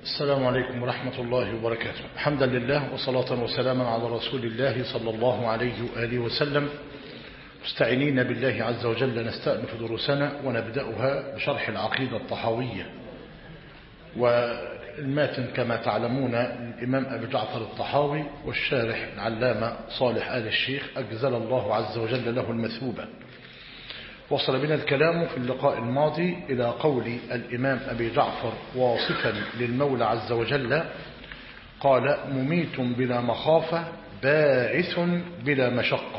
السلام عليكم ورحمة الله وبركاته. حمدا لله وصلاة وسلاما على رسول الله صلى الله عليه وآله وسلم، مستعينين بالله عز وجل نستأنف دروسنا ونبدأها بشرح العقيدة الطحاوية، والماتن كما تعلمون الإمام أبي جعفر الطحاوي، والشارح العلامة صالح آل الشيخ أجزل الله عز وجل له المثوبة. وصل بنا الكلام في اللقاء الماضي إلى قول الإمام أبي جعفر واصفا للمولى عز وجل، قال: مميت بلا مخافة باعث بلا مشقة.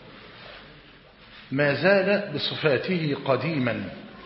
ما زال بصفاته قديما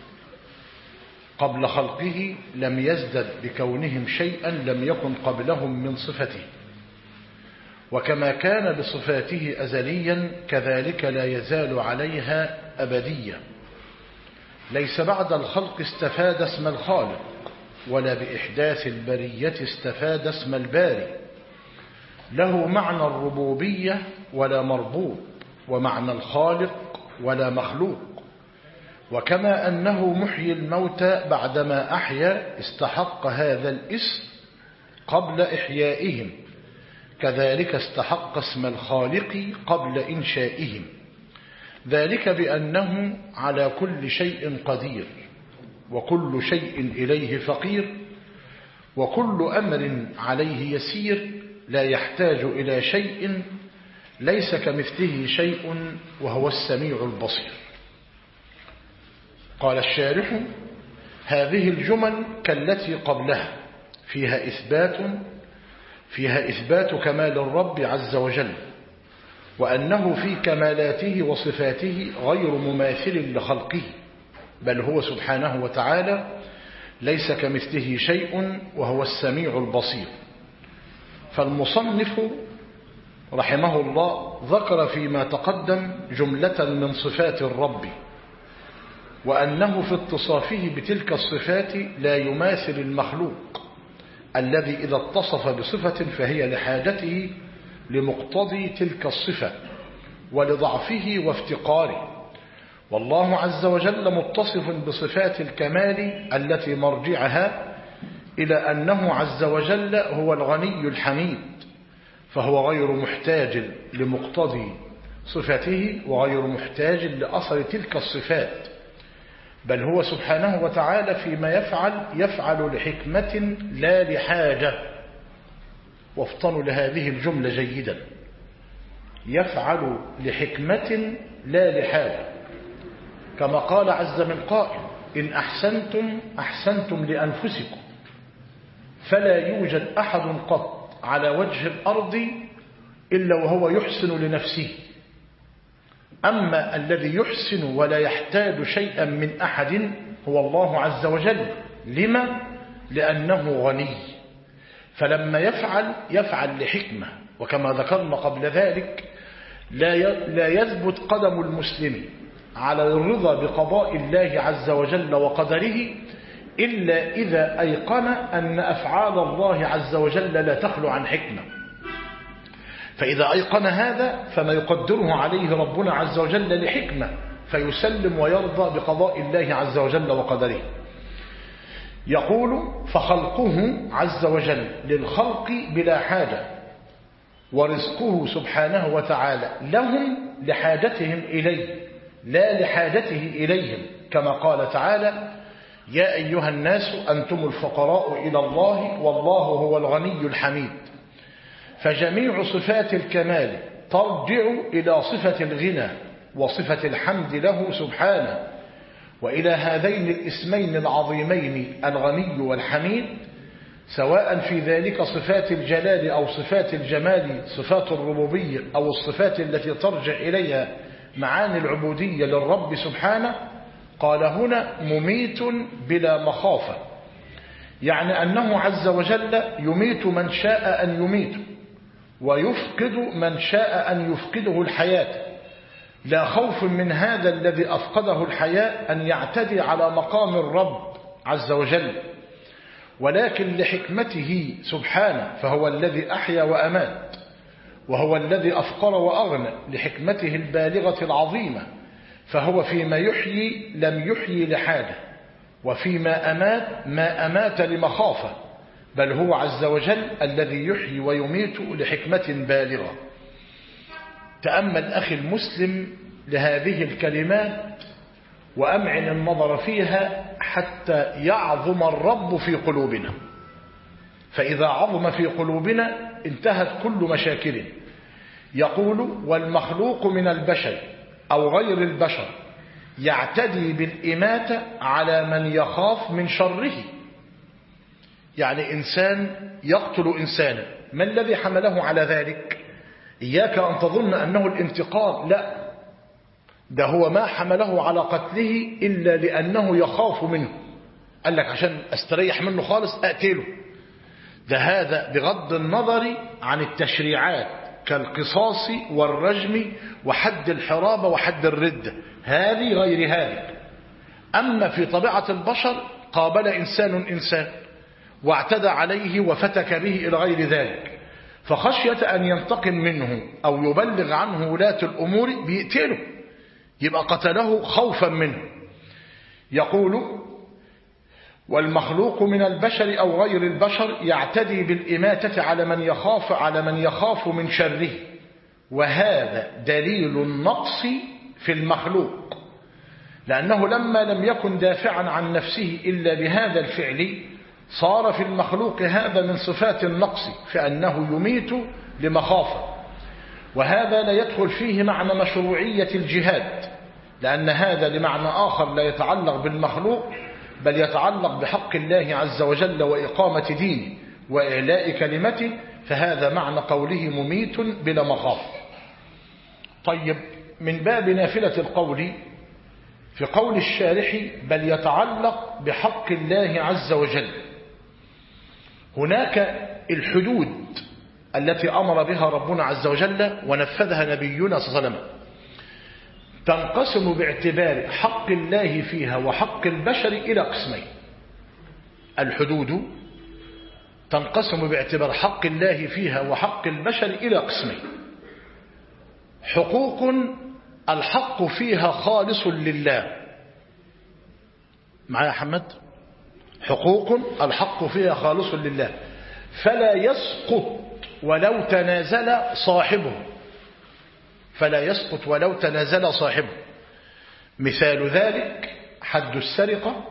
قبل خلقه، لم يزدد بكونهم شيئا لم يكن قبلهم من صفته، وكما كان بصفاته أزليا كذلك لا يزال عليها أبديا. ليس بعد الخلق استفاد اسم الخالق، ولا بإحداث البرية استفاد اسم الباري. له معنى الربوبية ولا مربوب، ومعنى الخالق ولا مخلوق. وكما أنه محيي الموتى بعدما أحيا استحق هذا الاسم قبل إحيائهم، كذلك استحق اسم الخالق قبل إنشائهم، ذلك بأنه على كل شيء قدير، وكل شيء إليه فقير، وكل أمر عليه يسير، لا يحتاج إلى شيء، ليس كمثله شيء، وهو السميع البصير. قال الشارح: هذه الجمل كالتي قبلها فيها إثبات كمال الرب عز وجل، وأنه في كمالاته وصفاته غير مماثل لخلقه، بل هو سبحانه وتعالى ليس كمثله شيء، وهو السميع البصير. فالمصنف رحمه الله ذكر فيما تقدم جملة من صفات الرب، وأنه في اتصافه بتلك الصفات لا يماثل المخلوق الذي إذا اتصف بصفة فهي لحاجته لمقتضي تلك الصفة ولضعفه وافتقاره. والله عز وجل متصف بصفات الكمال التي مرجعها إلى أنه عز وجل هو الغني الحميد، فهو غير محتاج لمقتضي صفته وغير محتاج لأثر تلك الصفات، بل هو سبحانه وتعالى فيما يفعل لحكمة لا لحاجة. وافطنوا لهذه الجملة جيدا: يفعل لحكمة لا لحاجة، كما قال عز من قائل: إن أحسنتم أحسنتم لأنفسكم، فلا يوجد أحد قط على وجه الأرض إلا وهو يحسن لنفسه. أما الذي يحسن ولا يحتاج شيئا من أحد هو الله عز وجل. لما؟ لأنه غني، فلما يفعل لحكمة. وكما ذكرنا قبل ذلك، لا يثبت قدم المسلم على الرضا بقضاء الله عز وجل وقدره إلا إذا أيقن أن أفعال الله عز وجل لا تخلو عن حكمة. فإذا أيقن هذا فما يقدره عليه ربنا عز وجل لحكمة، فيسلم ويرضى بقضاء الله عز وجل وقدره. يقول: فخلقه عز وجل للخلق بلا حاجة، ورزقه سبحانه وتعالى لهم لحاجتهم إليه لا لحاجته إليهم، كما قال تعالى: يا أيها الناس أنتم الفقراء إلى الله والله هو الغني الحميد. فجميع صفات الكمال ترجع إلى صفة الغنى وصفة الحمد له سبحانه، وإلى هذين الاسمين العظيمين الغني والحميد، سواء في ذلك صفات الجلال أو صفات الجمال، صفات الربوبية أو الصفات التي ترجع إليها معاني العبودية للرب سبحانه. قال هنا: مميت بلا مخافة، يعني أنه عز وجل يميت من شاء أن يميته، ويفقد من شاء أن يفقده الحياة، لا خوف من هذا الذي أفقده الحياة أن يعتدي على مقام الرب عز وجل، ولكن لحكمته سبحانه، فهو الذي أحيا وأمات، وهو الذي أفقر وأغنى لحكمته البالغة العظيمة. فهو فيما يحيي لم يحيي لحاجة، وفيما أمات ما أمات لمخافة، بل هو عز وجل الذي يحيي ويميت لحكمة بالغة. تأمل أخي المسلم لهذه الكلمات وأمعن النظر فيها حتى يعظم الرب في قلوبنا، فإذا عظم في قلوبنا انتهت كل مشاكل. يقول: والمخلوق من البشر أو غير البشر يعتدي بالإماتة على من يخاف من شره. يعني إنسان يقتل إنسانا، ما الذي حمله على ذلك؟ إياك أن تظن أنه الانتقام، لا، ده هو ما حمله على قتله إلا لأنه يخاف منه. قال لك عشان أستريح منه خالص أقتله. ده هذا بغض النظر عن التشريعات كالقصاص والرجم وحد الحرابة وحد الردة، هذه غير هذه. أما في طبيعة البشر قابل إنسان واعتدى عليه وفتك به إلى غير ذلك، فخشية أن ينتقم منه أو يبلغ عنه ولاة الأمور بيقتله، يبقى قتله خوفا منه. يقول: والمخلوق من البشر أو غير البشر يعتدي بالإماتة على من يخاف من شره، وهذا دليل النقص في المخلوق، لأنه لما لم يكن دافعا عن نفسه إلا بهذا الفعل صار في المخلوق هذا من صفات النقص، فأنه يميت لمخافة. وهذا لا يدخل فيه معنى مشروعية الجهاد، لأن هذا لمعنى آخر لا يتعلق بالمخلوق، بل يتعلق بحق الله عز وجل وإقامة دينه وإعلاء كلمته، فهذا معنى قوله مميت بلا مخافة. طيب، من باب نافلة القول في قول الشارح: بل يتعلق بحق الله عز وجل. هناك الحدود التي أمر بها ربنا عز وجل ونفذها نبينا صلى الله عليه وسلم، تنقسم باعتبار حق الله فيها وحق البشر إلى قسمين. الحدود تنقسم باعتبار حق الله فيها وحق البشر إلى قسمين: حقوق الحق فيها خالص لله. معايا يا حمد؟ حقوق الحق فيها خالص لله فلا يسقط ولو تنازل صاحبه، فلا يسقط ولو تنازل صاحبه. مثال ذلك حد السرقة،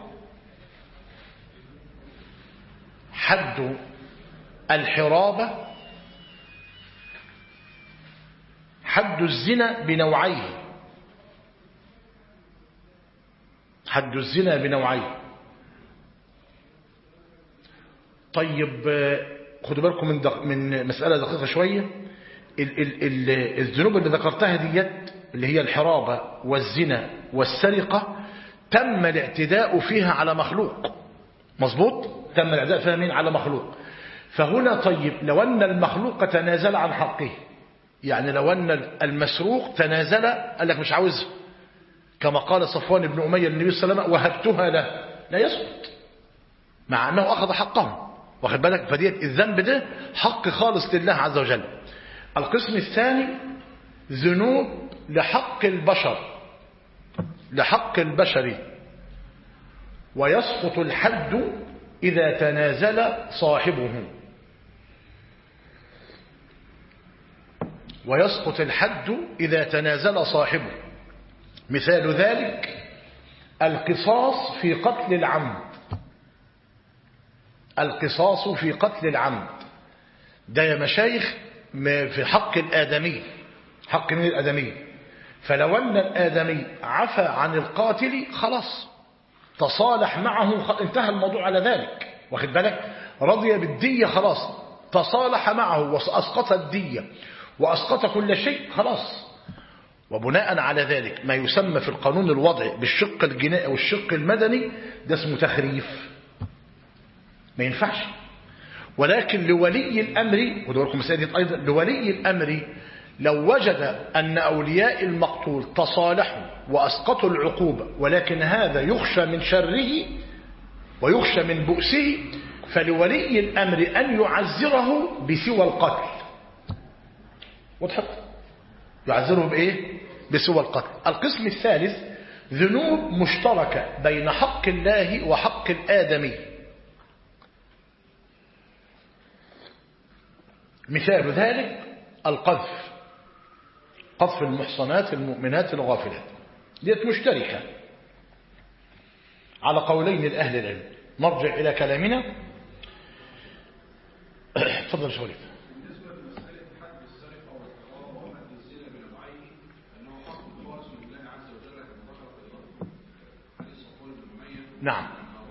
حد الحرابة، حد الزنا بنوعيه. حد الزنا بنوعيه. طيب، خدوا بالكم من مسألة دقيقة شوية. الذنوب اللي ذكرتها ديت اللي هي الحرابة والزنا والسرقة تم الاعتداء فيها على مخلوق، مظبوط؟ تم الاعتداء فيها مين؟ على مخلوق. فهنا طيب، لو أن المخلوق تنازل عن حقه، يعني لو أن المسروق تنازل قال لك مش عاوزها، كما قال صفوان بن أمية للنبي صلى الله عليه وسلم: وهبتها له، لا يسقط مع أنه أخذ حقه، واخد بالك؟ فديت الذنب ده حق خالص لله عز وجل. القسم الثاني ذنوب لحق البشر، لحق البشر، ويسقط الحد إذا تنازل صاحبه. ويسقط الحد إذا تنازل صاحبه. مثال ذلك القصاص في قتل العمد. القصاص في قتل العمد ده يا مشايخ في حق الآدمي، حق من الآدمي. فلو أن الآدمي عفى عن القاتل خلاص تصالح معه، انتهى الموضوع على ذلك، واخد بالك؟ رضي بالدية خلاص، تصالح معه وأسقط الدية وأسقط كل شيء خلاص. وبناء على ذلك ما يسمى في القانون الوضعي بالشق الجنائي والشق المدني ده اسمه تخريف، ما ينفعش. ولكن لولي الأمر، ودور لكم مسألة أيضا، لولي الأمر لو وجد أن أولياء المقتول تصالحوا وأسقطوا العقوبة، ولكن هذا يخشى من شره ويخشى من بؤسه، فلولي الأمر أن يعزره بسوى القتل. وضحت؟ يعزره بإيه؟ بسوى القتل. القسم الثالث ذنوب مشتركة بين حق الله وحق الآدمي. مثال ذلك القذف، قذف المحصنات المؤمنات الغافلات، ديت مشتركة على قولين لأهل العلم. نرجع إلى كلامنا. تفضل شريف. نعم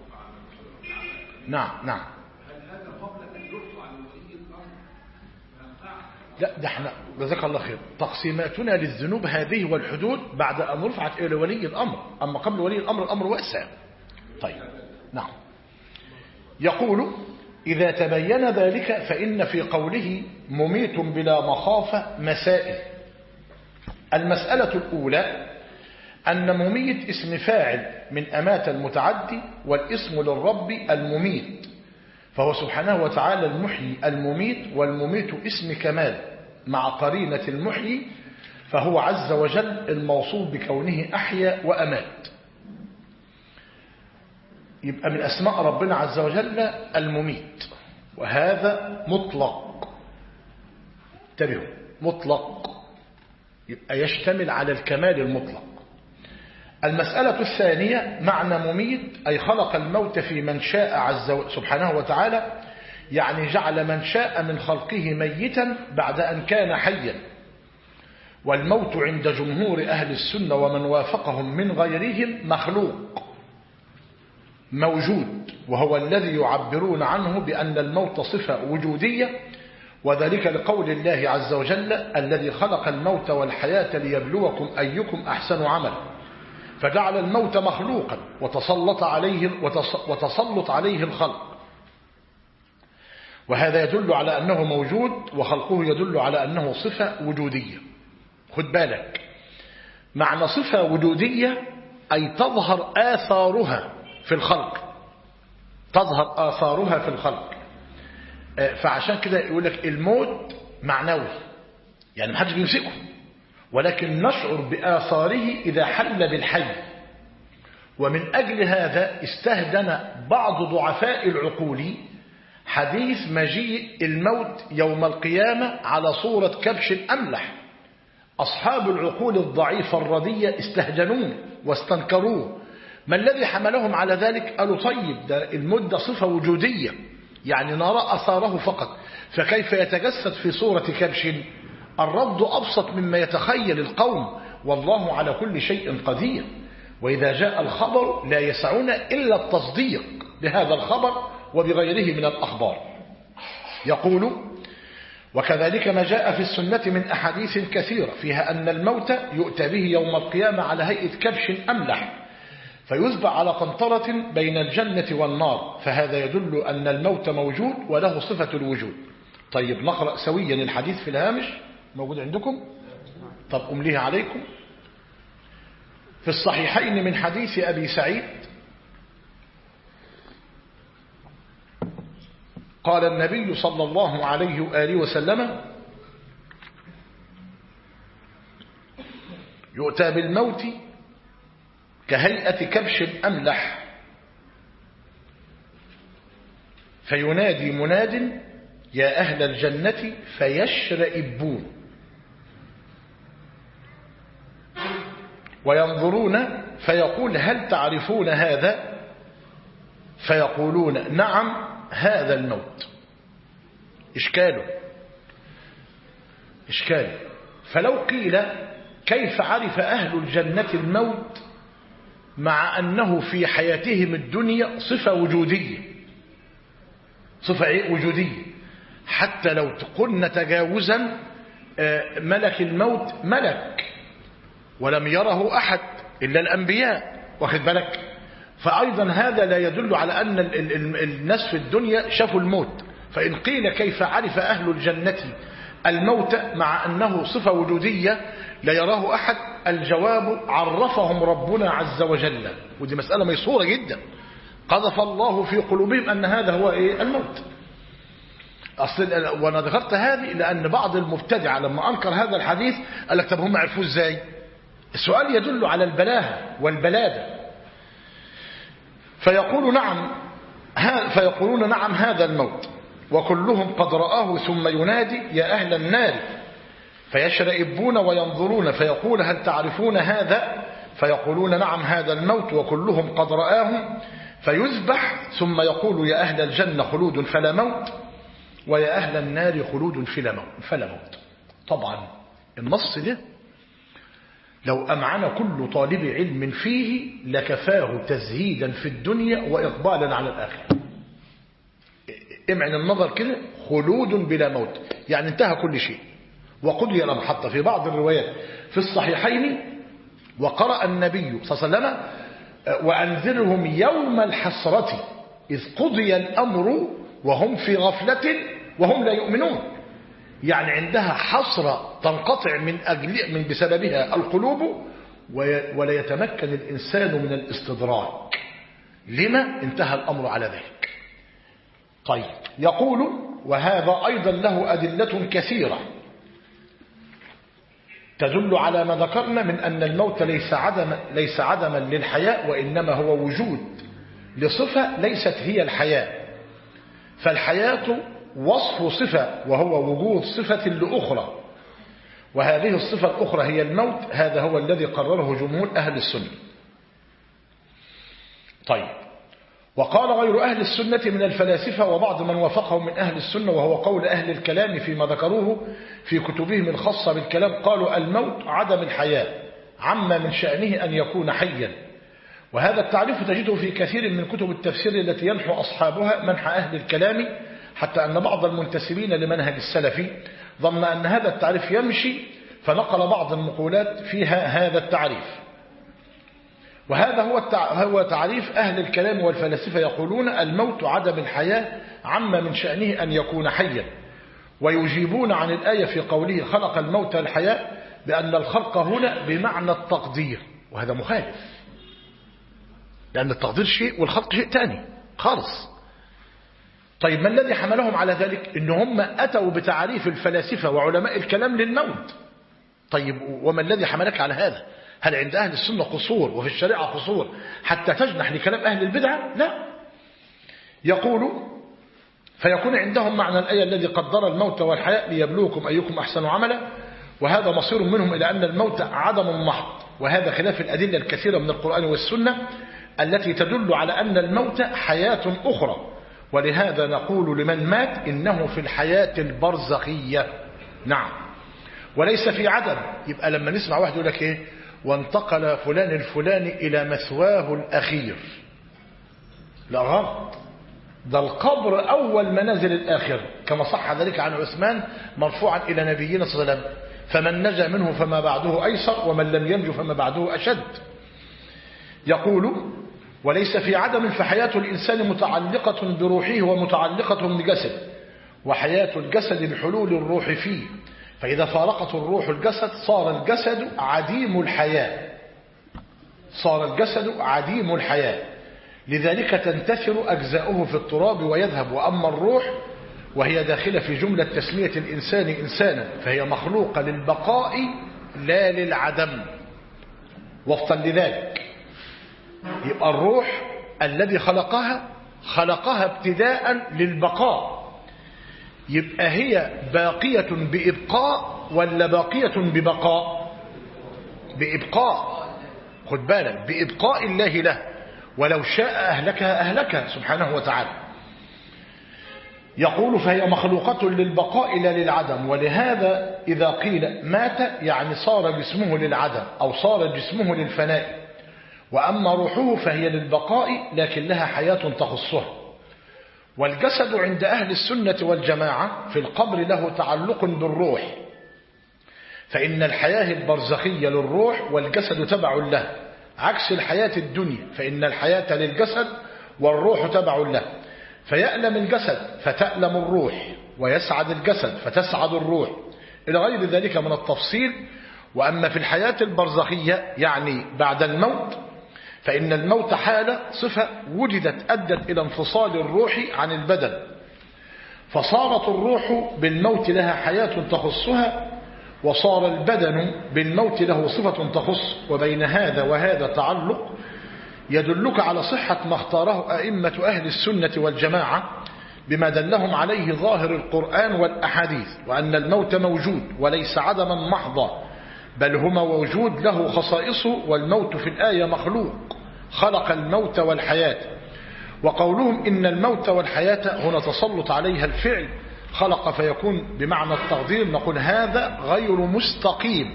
نعم نعم. لا ده احنا جزاك الله خير، تقسيماتنا للذنوب هذه والحدود بعد أن رفعت إلى ولي الأمر، أما قبل ولي الأمر الأمر واسع. طيب نعم. يقول إذا تبين ذلك فإن في قوله مميت بلا مخافة مسائل. المسألة الأولى أن مميت اسم فاعل من أمات المتعدي، والاسم للرب المميت، فهو سبحانه وتعالى المحيي المميت، والمميت اسم كمال مع قرينة المحيي، فهو عز وجل الموصوف بكونه أحيا وأمات. يبقى من أسماء ربنا عز وجل المميت، وهذا مطلق. انتبهوا، مطلق يبقى يشتمل على الكمال المطلق. المسألة الثانية معنى مميت أي خلق الموت في من شاء عز سبحانه وتعالى، يعني جعل من شاء من خلقه ميتا بعد أن كان حيا. والموت عند جمهور أهل السنة ومن وافقهم من غيرهم مخلوق موجود، وهو الذي يعبرون عنه بأن الموت صفة وجودية، وذلك لقول الله عز وجل الذي خلق الموت والحياة ليبلوكم أيكم أحسن عملا، فجعل الموت مخلوقا وتسلط عليه الخلق، وهذا يدل على أنه موجود، وخلقه يدل على أنه صفة وجودية. خد بالك، معنى صفة وجودية أي تظهر آثارها في الخلق، تظهر آثارها في الخلق. فعشان كده يقول لك الموت معنوي، يعني محدش بيمسكه، ولكن نشعر بآثاره إذا حل بالحي. ومن أجل هذا استهدن بعض ضعفاء العقول حديث مجيء الموت يوم القيامة على صورة كبش أملح. أصحاب العقول الضعيفة الردية استهجنوه واستنكروه. ما الذي حملهم على ذلك؟ قالوا طيب ده الموت ده صفة وجودية، يعني نرى أثاره فقط، فكيف يتجسد في صورة كبش؟ الرد أبسط مما يتخيل القوم، والله على كل شيء قدير. وإذا جاء الخبر لا يسعنا إلا التصديق بهذا الخبر وبغيره من الأخبار. يقول وكذلك ما جاء في السنة من أحاديث كثيرة فيها أن الموت يؤتى به يوم القيامة على هيئة كبش أملح، فيذبح على قنطرة بين الجنة والنار، فهذا يدل أن الموت موجود وله صفة الوجود. طيب نقرأ سويا الحديث في الهامش، موجود عندكم؟ طب أمليه عليكم. في الصحيحين من حديث أبي سعيد قال النبي صلى الله عليه وآله وسلم يؤتى بالموت كهيئة كبش أملح، فينادي مناد يا أهل الجنة فيشرئبون، وينظرون فيقول هل تعرفون هذا؟ فيقولون نعم هذا الموت. إشكاله فلو قيل كيف عرف أهل الجنة الموت مع أنه في حياتهم الدنيا صفة وجودية، صفة وجودية، حتى لو قلنا تجاوزا ملك الموت ملك ولم يره أحد إلا الأنبياء، واخد بالك؟ فأيضا هذا لا يدل على أن الناس في الدنيا شافوا الموت. فإن قيل كيف عرف أهل الجنة الموت مع أنه صفة وجودية لا يراه أحد، الجواب عرفهم ربنا عز وجل، ودي مسألة ميسورة جدا، قذف الله في قلوبهم أن هذا هو الموت. وأنا ذكرت هذه لأن بعض المبتدعة لما أنكر هذا الحديث قال لك طب هم عرفوه إزاي؟ السؤال يدل على البلاهة والبلادة. فيقولون نعم هذا الموت، وكلهم قد رآه ثم ينادي يا أهل النار فيشرئبون وينظرون فيقول هل تعرفون هذا فيقولون نعم هذا الموت وكلهم قد رآه فيذبح ثم يقول يا أهل الجنة خلود فلا موت ويا أهل النار خلود فلا موت. طبعا النص ده لو أمعن كل طالب علم فيه لكفاه تزهيدا في الدنيا وإقبالا على الآخرة. امعن النظر كده خلود بلا موت يعني انتهى كل شيء وقضي الأمر. حتى في بعض الروايات في الصحيحين وقرأ النبي صلى الله عليه وسلم وأنذرهم يوم الحسرة إذ قضي الأمر وهم في غفلة وهم لا يؤمنون. يعني عندها حسرة تنقطع من بسببها القلوب ولا يتمكن الإنسان من الاستدراك لما انتهى الأمر على ذلك. طيب يقول وهذا أيضا له أدلة كثيرة تدل على ما ذكرنا من أن الموت ليس عدما للحياة وإنما هو وجود لصفة ليست هي الحياة. فالحياة وصف صفة وهو وجود صفة لأخرى وهذه الصفة الأخرى هي الموت. هذا هو الذي قرره جمهور أهل السنة. طيب وقال غير أهل السنة من الفلاسفة وبعض من وافقهم من أهل السنة وهو قول أهل الكلام فيما ذكروه في كتبهم الخاصة بالكلام قالوا الموت عدم الحياة عما من شأنه أن يكون حيا. وهذا التعريف تجده في كثير من كتب التفسير التي ينحو أصحابها منح أهل الكلام حتى أن بعض المنتسبين لمنهج السلفي ظن أن هذا التعريف يمشي فنقل بعض المقولات فيها هذا التعريف. وهذا هو تعريف أهل الكلام والفلاسفة يقولون الموت عدم الحياة عما من شأنه أن يكون حيا. ويجيبون عن الآية في قوله خلق الموت والحياة بأن الخلق هنا بمعنى التقدير وهذا مخالف لأن التقدير شيء والخلق شيء تاني خالص. طيب ما الذي حملهم على ذلك؟ إن هم أتوا بتعريف الفلاسفة وعلماء الكلام للموت. طيب وما الذي حملك على هذا؟ هل عند أهل السنة قصور وفي الشريعة قصور حتى تجنح لكلام أهل البدعة؟ لا. يقول فيكون عندهم معنى الآية الذي قدر الموت والحياة ليبلوكم أيكم أحسن عملا وهذا مصير منهم إلى أن الموت عدم محض. وهذا خلاف الأدلة الكثيرة من القرآن والسنة التي تدل على أن الموت حياة أخرى. ولهذا نقول لمن مات إنه في الحياة البرزخية. نعم وليس في عدم. يبقى لما نسمع واحد يقول لك إيه وانتقل فلان الفلاني إلى مثواه الأخير لا غلط. ده القبر أول منازل الآخر كما صح ذلك عن عثمان مرفوعا إلى نبينا صلى الله عليه وسلم فمن نجا منه فما بعده أيسر ومن لم ينجو فما بعده أشد. يقول وليس في عدم فحياة الإنسان متعلقة بروحه ومتعلقة بجسد وحياة الجسد بحلول الروح فيه فإذا فارقت الروح الجسد صار الجسد عديم الحياة. صار الجسد عديم الحياة لذلك تنتثر أجزاؤه في التراب ويذهب. وأما الروح وهي داخلة في جملة تسمية الإنسان إنسانا فهي مخلوقة للبقاء لا للعدم. وفقا لذلك يبقى الروح الذي خلقها ابتداء للبقاء. يبقى هي باقية بإبقاء ولا باقية ببقاء؟ بإبقاء. خد بالك بإبقاء الله له ولو شاء أهلكها سبحانه وتعالى. يقول فهي مخلوقة للبقاء لا للعدم. ولهذا إذا قيل مات يعني صار جسمه للعدم أو صار جسمه للفناء. وأما روحه فهي للبقاء لكن لها حياة تخصها. والجسد عند أهل السنة والجماعة في القبر له تعلق بالروح فإن الحياة البرزخية للروح والجسد تبع له عكس الحياة الدنيا فإن الحياة للجسد والروح تبع له. فيألم الجسد فتألم الروح ويسعد الجسد فتسعد الروح إلى غير ذلك من التفصيل. وأما في الحياة البرزخية يعني بعد الموت فإن الموت حالة صفة وجدت أدت إلى انفصال الروح عن البدن فصارت الروح بالموت لها حياة تخصها وصار البدن بالموت له صفة تخص. وبين هذا وهذا تعلق يدلك على صحة ما اختاره أئمة أهل السنة والجماعة بما دلهم عليه ظاهر القرآن والأحاديث، وأن الموت موجود وليس عدما محضا، بل هو موجود له خصائصه، والموت في الآية مخلوق، خلق الموت والحياة. وقولهم إن الموت والحياة هنا تسلط عليها الفعل، خلق فيكون بمعنى التقدير، نقول هذا غير مستقيم،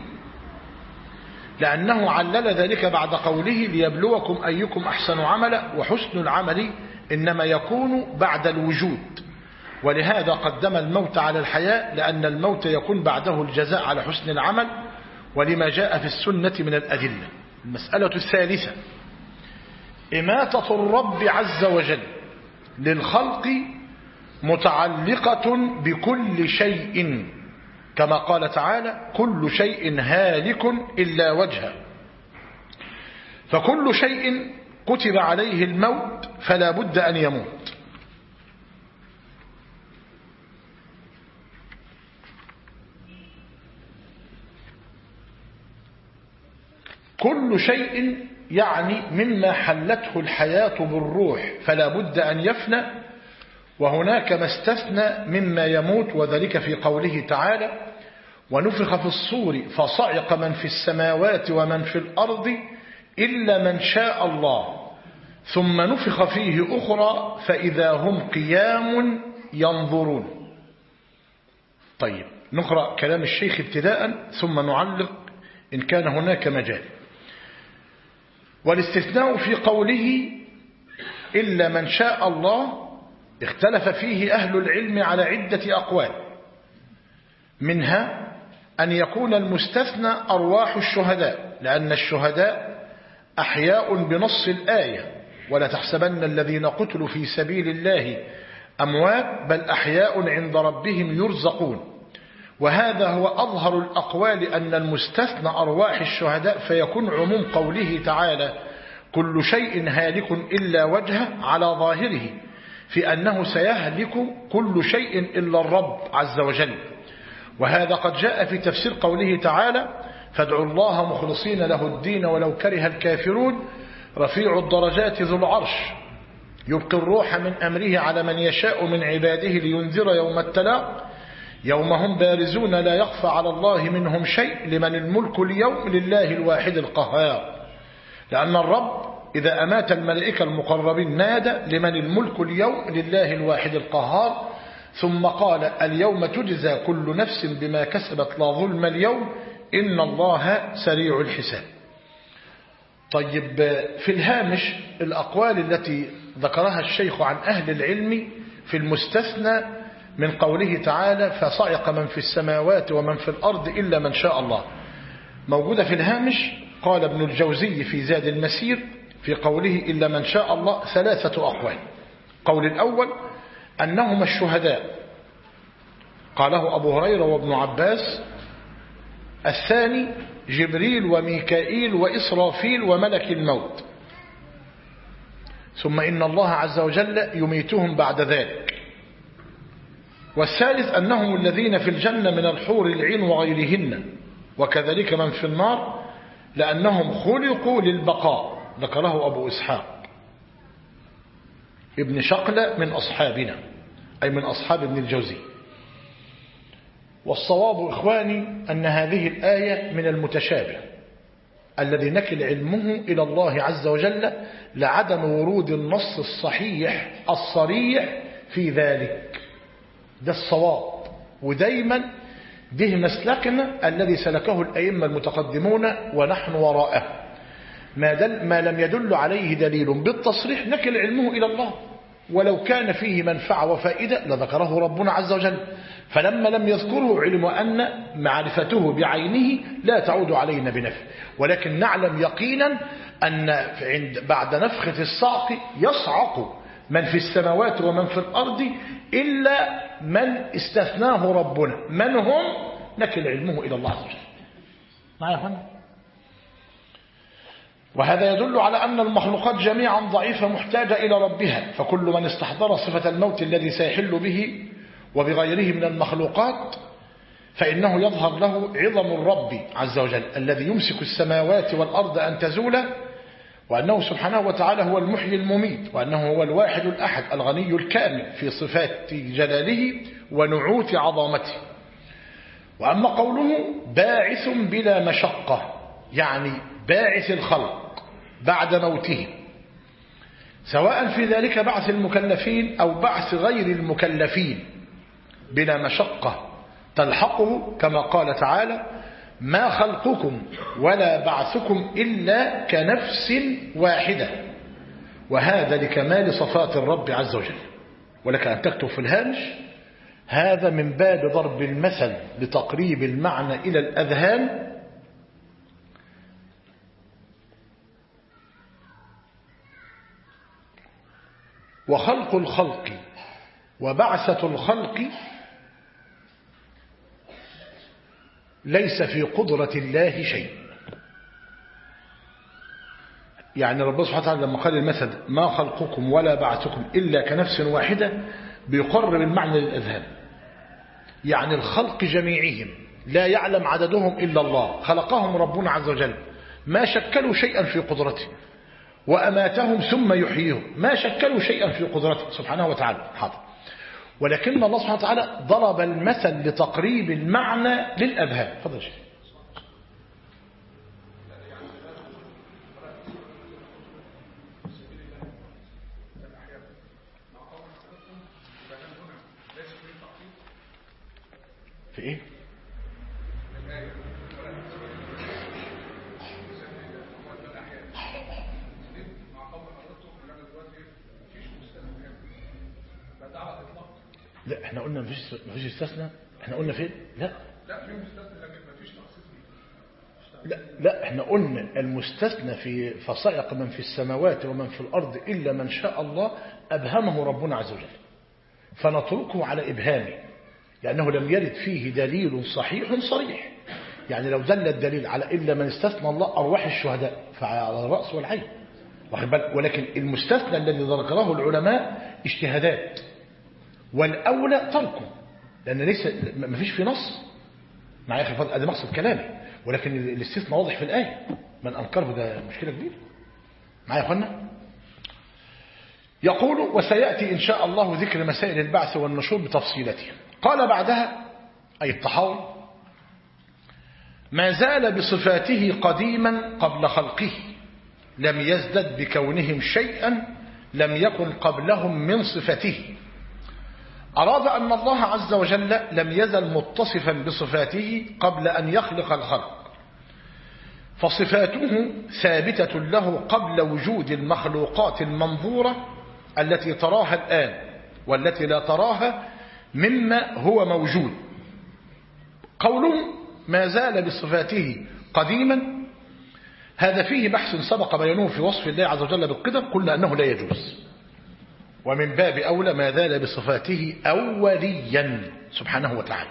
لأنه علل ذلك بعد قوله ليبلوكم أيكم أحسن عملا، وحسن العمل إنما يكون بعد الوجود، ولهذا قدم الموت على الحياة، لأن الموت يكون بعده الجزاء على حسن العمل، ولما جاء في السنة من الأدلة. المسألة الثالثة إماتة الرب عز وجل للخلق متعلقة بكل شيء، كما قال تعالى كل شيء هالك إلا وجهه، فكل شيء كتب عليه الموت فلا بد أن يموت. كل شيء يعني مما حلته الحياة بالروح فلا بد أن يفنى، وهناك ما استثنى مما يموت، وذلك في قوله تعالى ونفخ في الصور فصعق من في السماوات ومن في الأرض إلا من شاء الله ثم نفخ فيه أخرى فإذا هم قيام ينظرون. طيب نقرأ كلام الشيخ ابتداء ثم نعلق إن كان هناك مجال. والاستثناء في قوله إلا من شاء الله اختلف فيه أهل العلم على عدة أقوال، منها أن يكون المستثنى أرواح الشهداء، لأن الشهداء أحياء بنص الآية ولا تحسبن الذين قتلوا في سبيل الله أموات بل أحياء عند ربهم يرزقون. وهذا هو أظهر الأقوال أن المستثنى أرواح الشهداء، فيكون عموم قوله تعالى كل شيء هالك إلا وجهه على ظاهره في أنه سيهلك كل شيء إلا الرب عز وجل. وهذا قد جاء في تفسير قوله تعالى فادعوا الله مخلصين له الدين ولو كره الكافرون رفيع الدرجات ذو العرش يبقي الروح من أمره على من يشاء من عباده لينذر يوم التلاق يوم هم بارزون لا يخفى على الله منهم شيء لمن الملك اليوم لله الواحد القهار. لأن الرب إذا أمات الملائكة المقربين نادى لمن الملك اليوم لله الواحد القهار، ثم قال اليوم تجزى كل نفس بما كسبت لا ظلم اليوم إن الله سريع الحساب. طيب في الهامش الأقوال التي ذكرها الشيخ عن أهل العلم في المستثنى من قوله تعالى فصعق من في السماوات ومن في الأرض إلا من شاء الله موجودة في الهامش. قال ابن الجوزي في زاد المسير في قوله إلا من شاء الله ثلاثة أقوال. قول الأول أنهما الشهداء، قاله أبو هريرة وابن عباس. الثاني جبريل وميكائيل وإسرافيل وملك الموت. ثم إن الله عز وجل يميتهم بعد ذلك. والثالث أنهم الذين في الجنة من الحور العين وغيرهن، وكذلك من في النار لأنهم خلقوا للبقاء. ذكره أبو إسحاق ابن شقلة من أصحابنا، أي من أصحاب ابن الجوزي. والصواب إخواني أن هذه الآية من المتشابه الذي نكل علمه إلى الله عز وجل لعدم ورود النص الصحيح الصريح في ذلك. ده الصواب، ودايما ده مسلكنا الذي سلكه الأئمة المتقدمون ونحن وراءه. ما لم يدل عليه دليل بالتصريح نكل علمه إلى الله، ولو كان فيه منفعة وفائدة لذكره ربنا عز وجل، فلما لم يذكره علم أن معرفته بعينه لا تعود علينا بنفع. ولكن نعلم يقينا أن بعد نفخة الصعق يصعق من في السماوات ومن في الأرض إلا من استثناه ربنا. من هم؟ نكل علمه إلى الله عز وجل. معايا هنا؟ وهذا يدل على أن المخلوقات جميعا ضعيفة محتاجة إلى ربها، فكل من استحضر صفة الموت الذي سيحل به وبغيره من المخلوقات فإنه يظهر له عظم الرب عز وجل الذي يمسك السماوات والأرض أن تزولا، وأنه سبحانه وتعالى هو المحيي المميت، وأنه هو الواحد الأحد الغني الكامل في صفات جلاله ونعوت عظمته. وأما قوله باعث بلا مشقة، يعني باعث الخلق بعد موته، سواء في ذلك بعث المكلفين أو بعث غير المكلفين بلا مشقة تلحقه، كما قال تعالى ما خلقكم ولا بعثكم إلا كنفس واحدة، وهذا لكمال صفات الرب عز وجل. ولك أن تكتب في الهامش هذا من باب ضرب المثل لتقريب المعنى إلى الأذهان، وخلق الخلق وبعثة الخلق ليس في قدرة الله شيء. يعني ربنا سبحانه وتعالى لما قال المثل ما خلقكم ولا بعثكم إلا كنفس واحدة بيقرب المعنى للأذهان، يعني الخلق جميعهم لا يعلم عددهم إلا الله، خلقهم ربنا عز وجل، ما شكلوا شيئا في قدرته، وأماتهم ثم يحييهم، ما شكلوا شيئا في قدرته سبحانه وتعالى. حاضر. ولكن الله سبحانه وتعالى ضرب المثل لتقريب المعنى للأذهان. فضل شيء. في ايه؟ لا احنا قلنا مفيش استثناء. احنا قلنا فين؟ لا في مستثنى لكن مفيش تخصيص. لا احنا قلنا المستثنى في فصائق من في السماوات ومن في الأرض إلا من شاء الله أبهمه ربنا عز وجل، فنتركه على إبهامه، لأنه لم يرد فيه دليل صحيح صريح. يعني لو دل الدليل على إلا من استثنى الله أرواح الشهداء فعلى الرأس والعين، ولكن المستثنى الذي ذكره العلماء اجتهادات، والأولى تركه، لأن ليس ما فيش في نص معايا يا أخي. هذا مقصد كلامي، ولكن الاستثناء واضح في الآية، من أنكره ده مشكلة كبيرة معايا يا أخوانا. يقول وسيأتي إن شاء الله ذكر مسائل البعث والنشور بتفصيلته. قال بعدها أي الطحاوي ما زال بصفاته قديما قبل خلقه، لم يزدد بكونهم شيئا لم يكن قبلهم من صفته. أراد أن الله عز وجل لم يزل متصفا بصفاته قبل أن يخلق الخلق، فصفاته ثابتة له قبل وجود المخلوقات المنظورة التي تراها الآن والتي لا تراها مما هو موجود. قوله ما زال بصفاته قديما هذا فيه بحث سبق بيانه في وصف الله عز وجل بالقدم، قلنا أنه لا يجوز، ومن باب أولى ما زال بصفاته أوليا سبحانه وتعالى.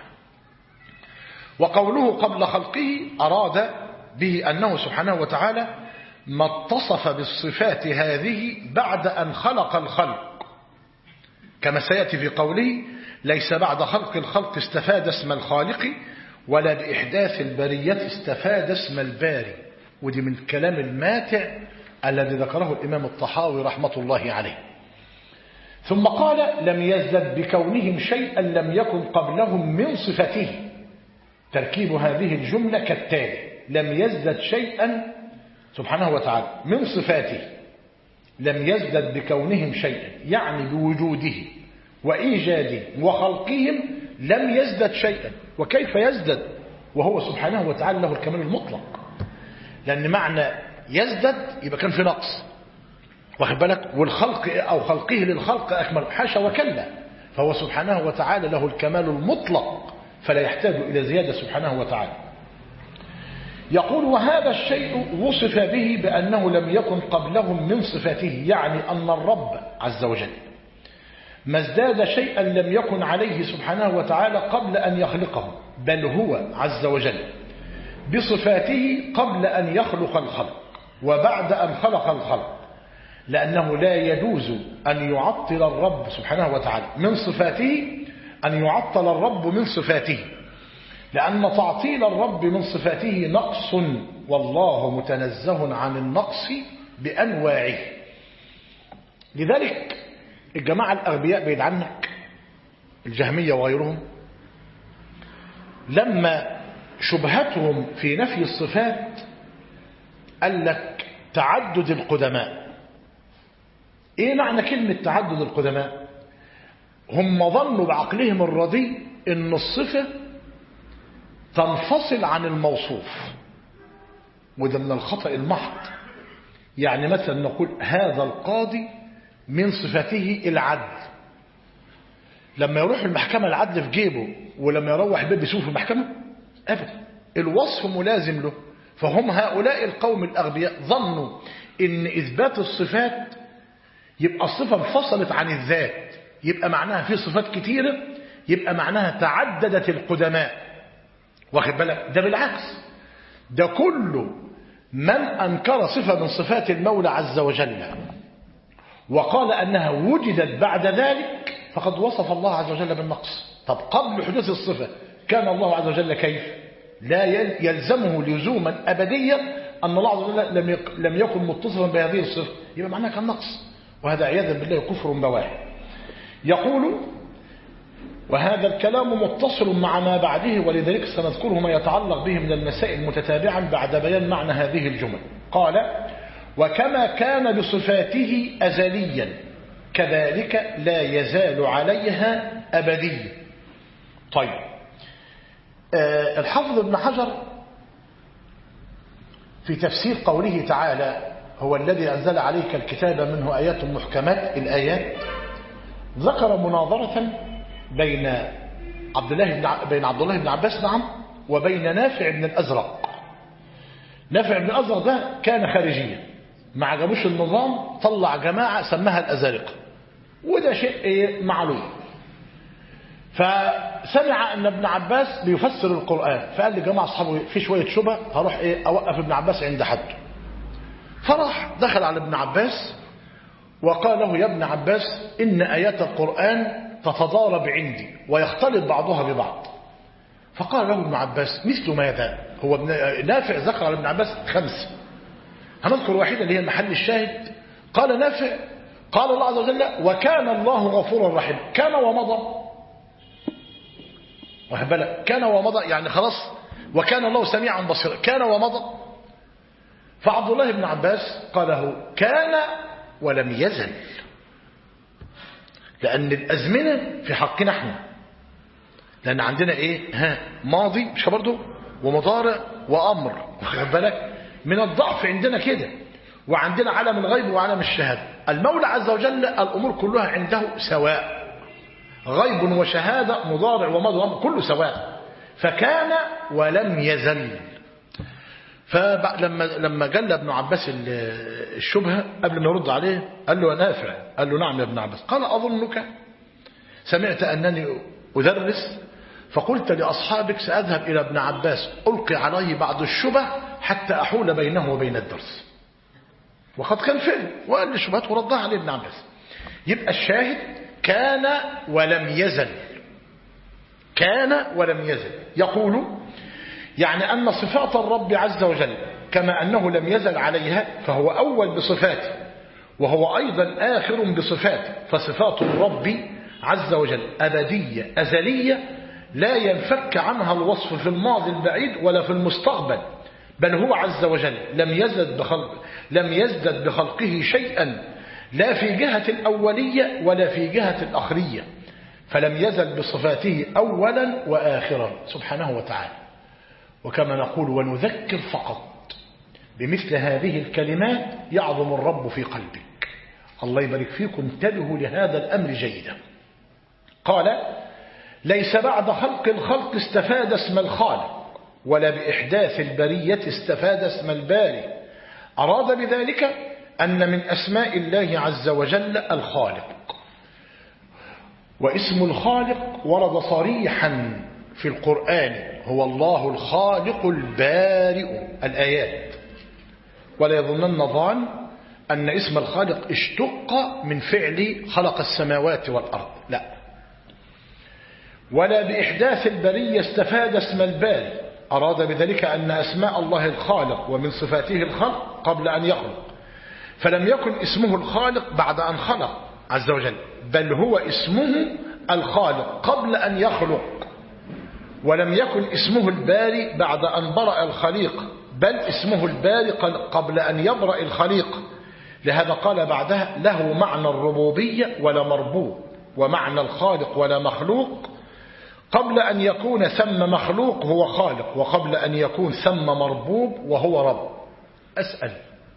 وقوله قبل خلقه أراد به أنه سبحانه وتعالى ما اتصف بالصفات هذه بعد أن خلق الخلق، كما سيأتي في قوله ليس بعد خلق الخلق استفاد اسم الخالق ولا بإحداث البرية استفاد اسم الباري. ودي من كلام الماتع الذي ذكره الإمام الطحاوي رحمة الله عليه. ثم قال لم يزدد بكونهم شيئا لم يكن قبلهم من صفته. تركيب هذه الجملة كالتالي: لم يزدد شيئا سبحانه وتعالى من صفاته، لم يزدد بكونهم شيئا يعني بوجوده وإيجاده وخلقهم لم يزدد شيئا. وكيف يزدد وهو سبحانه وتعالى له الكمال المطلق؟ لأن معنى يزدد يبقى كان في نقص، واخد بالك، والخلق أو خلقه للخلق أكمل، حاشا وكلا، فهو سبحانه وتعالى له الكمال المطلق فلا يحتاج إلى زيادة سبحانه وتعالى. يقول وهذا الشيء وصف به بأنه لم يكن قبلهم من صفاته، يعني أن الرب عز وجل ما ازداد شيئا لم يكن عليه سبحانه وتعالى قبل أن يخلقه، بل هو عز وجل بصفاته قبل أن يخلق الخلق وبعد أن خلق الخلق، لأنه لا يجوز أن يعطل الرب سبحانه وتعالى من صفاته، أن يعطل الرب من صفاته، لأن تعطيل الرب من صفاته نقص، والله متنزه عن النقص بأنواعه. لذلك الجماعة الأغبياء بعيد عنك، الجهمية وغيرهم، لما شبهتهم في نفي الصفات قال لك تعدد القدماء. ايه معنى كلمة تعدد القدماء؟ هم ظنوا بعقلهم الرديء ان الصفة تنفصل عن الموصوف، وده من الخطأ المحض. يعني مثلا نقول هذا القاضي من صفته العدل، لما يروح المحكمة العدل في جيبه، ولما يروح البيت بيسوق في المحكمة أبدا، الوصف ملازم له. فهم هؤلاء القوم الأغبياء ظنوا إن إثبات الصفات يبقى الصفة انفصلت عن الذات، يبقى معناها في صفات كتيرة، يبقى معناها تعددت القدماء. واخد بالك؟ ده بالعكس، ده كله من أنكر صفة من صفات المولى عز وجل وقال أنها وجدت بعد ذلك فقد وصف الله عز وجل بالنقص. طب قبل حدوث الصفة كان الله عز وجل كيف؟ لا يلزمه لزوما أبديا أن الله عز وجل لم يكن متصفا بهذه الصفة، يبقى معناها كان نقص، وهذا عياذا بالله كفر بواح. يقول وهذا الكلام متصل مع ما بعده، ولذلك سنذكره ما يتعلق به من المسائل متتابعا بعد بيان معنى هذه الجمل. قال وكما كان بصفاته أزليا كذلك لا يزال عليها أبديا. طيب الحافظ ابن حجر في تفسير قوله تعالى هو الذي أنزل عليك الكتاب منه آيات محكمات الآيات، ذكر مناظرة بين عبد الله بن عباس وبين نافع بن الأزرق. نافع بن الأزرق ده كان خارجيا، ما عجبوش النظام، طلع جماعة سماها الأزارقة، وده شيء معلوم. فسمع أن ابن عباس بيفسر القرآن، فقال لجماعة أصحابه في شوية شبه، هروح أوقف ابن عباس عند حده. فراح دخل على ابن عباس وقال له يا ابن عباس إن آيات القرآن تتضارب عندي ويختلط بعضها ببعض. فقال له ابن عباس مثل ماذا؟ هو نافع ذكر على ابن عباس 5، هنذكر واحدة اللي هي محل الشاهد. قال نافع قال الله عز وجل وكان الله غفورا رحيما. كان ومضى، واخد بالك؟ كان ومضى يعني خلاص، وكان الله سميعا بصيرا، كان ومضى. فعبد الله بن عباس قاله كان ولم يزل، لأن الأزمنة في حقنا احنا، لأن عندنا ماضي مش برضه ومضارع وأمر، واخد بالك؟ من الضعف عندنا كده، وعندنا عالم الغيب وعالم الشهادة. المولى عز وجل الأمور كلها عنده سواء، غيب وشهادة مضارع وماضي وأمر كله سواء، فكان ولم يزل. فلما جل ابن عباس الشبهة قبل ما يرد عليه قال له يا نافع، قال له نعم يا ابن عباس. قال أظنك سمعت أنني أدرس فقلت لأصحابك سأذهب إلى ابن عباس ألقي عليه بعض الشبه حتى أحول بينه وبين الدرس. وقد كان فعل وقال الشبهات وردها عليه ابن عباس. يبقى الشاهد كان ولم يزل، كان ولم يزل. يقول يعني أن صفات الرب عز وجل كما أنه لم يزل عليها فهو أول بصفاته وهو أيضا آخر بصفاته، فصفات الرب عز وجل أبدية أزلية لا ينفك عنها الوصف في الماضي البعيد ولا في المستقبل، بل هو عز وجل لم يزدد بخلقه شيئا لا في جهة الأولية ولا في جهة الأخرية، فلم يزل بصفاته أولا وآخرا سبحانه وتعالى. وكما نقول ونذكر فقط بمثل هذه الكلمات يعظم الرب في قلبك. الله يبارك فيكم، انتبهوا لهذا الأمر جيدا. قال ليس بعد خلق الخلق استفاد اسم الخالق ولا بإحداث البرية استفاد اسم الباري. أراد بذلك أن من أسماء الله عز وجل الخالق، واسم الخالق ورد صريحا في القرآن هو الله الخالق البارئ الآيات. ولا يظنن ظان أن اسم الخالق اشتق من فعل خلق السماوات والأرض، لا. ولا بإحداث البرية استفاد اسم البارئ، أراد بذلك أن أسماء الله الخالق ومن صفاته الخلق قبل أن يخلق، فلم يكن اسمه الخالق بعد أن خلق عز وجل، بل هو اسمه الخالق قبل أن يخلق، ولم يكن اسمه الباري بعد أن برأ الخليق، بل اسمه الباري قبل أن يبرأ الخليق. لهذا قال بعدها: له معنى الربوبية ولا مربوب، ومعنى الخالق ولا مخلوق، قبل أن يكون ثم مخلوق هو خالق، وقبل أن يكون ثم مربوب وهو رب. أسأل: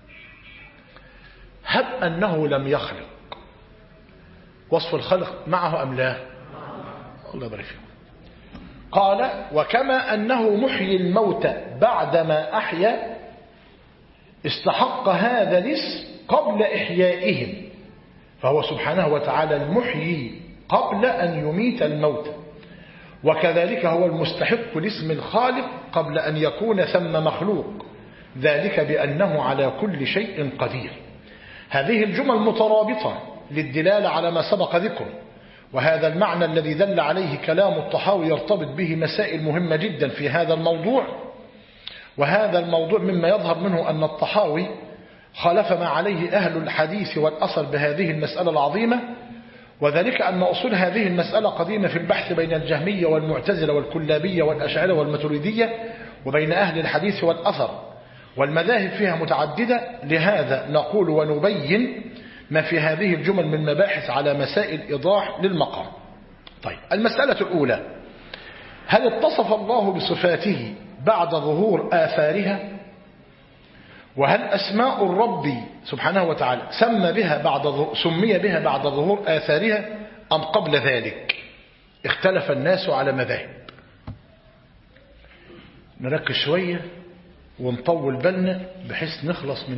هب أنه لم يخلق، وصف الخلق معه أم لا؟ الله يبارك فيكم. قال: وكما أنه محيي الموتى بعدما أحيا، استحق هذا الاسم قبل إحيائهم، فهو سبحانه وتعالى المحيي قبل أن يميت الموتى، وكذلك هو المستحق لاسم الخالق قبل أن يكون ثم مخلوق، ذلك بأنه على كل شيء قدير. هذه الجمل مترابطة للدلالة على ما سبق ذكره، وهذا المعنى الذي دل عليه كلام الطحاوي يرتبط به مسائل مهمة جدا في هذا الموضوع. وهذا الموضوع مما يظهر منه أن الطحاوي خالف ما عليه أهل الحديث والأثر بهذه المسألة العظيمة، وذلك أن أصول هذه المسألة قديمة في البحث بين الجهمية والمعتزلة والكلابية والأشاعرة والماتريدية، وبين أهل الحديث والأثر، والمذاهب فيها متعددة. لهذا نقول ونبين ما في هذه الجمل من مباحث على مسائل إيضاح للمقام. طيب، المسألة الأولى: هل اتصف الله بصفاته بعد ظهور آثارها؟ وهل أسماء الرب سبحانه وتعالى سمي بها بعد ظهور آثارها أم قبل ذلك؟ اختلف الناس على مذاهب. نركز شوية ونطول بالنا بحيث نخلص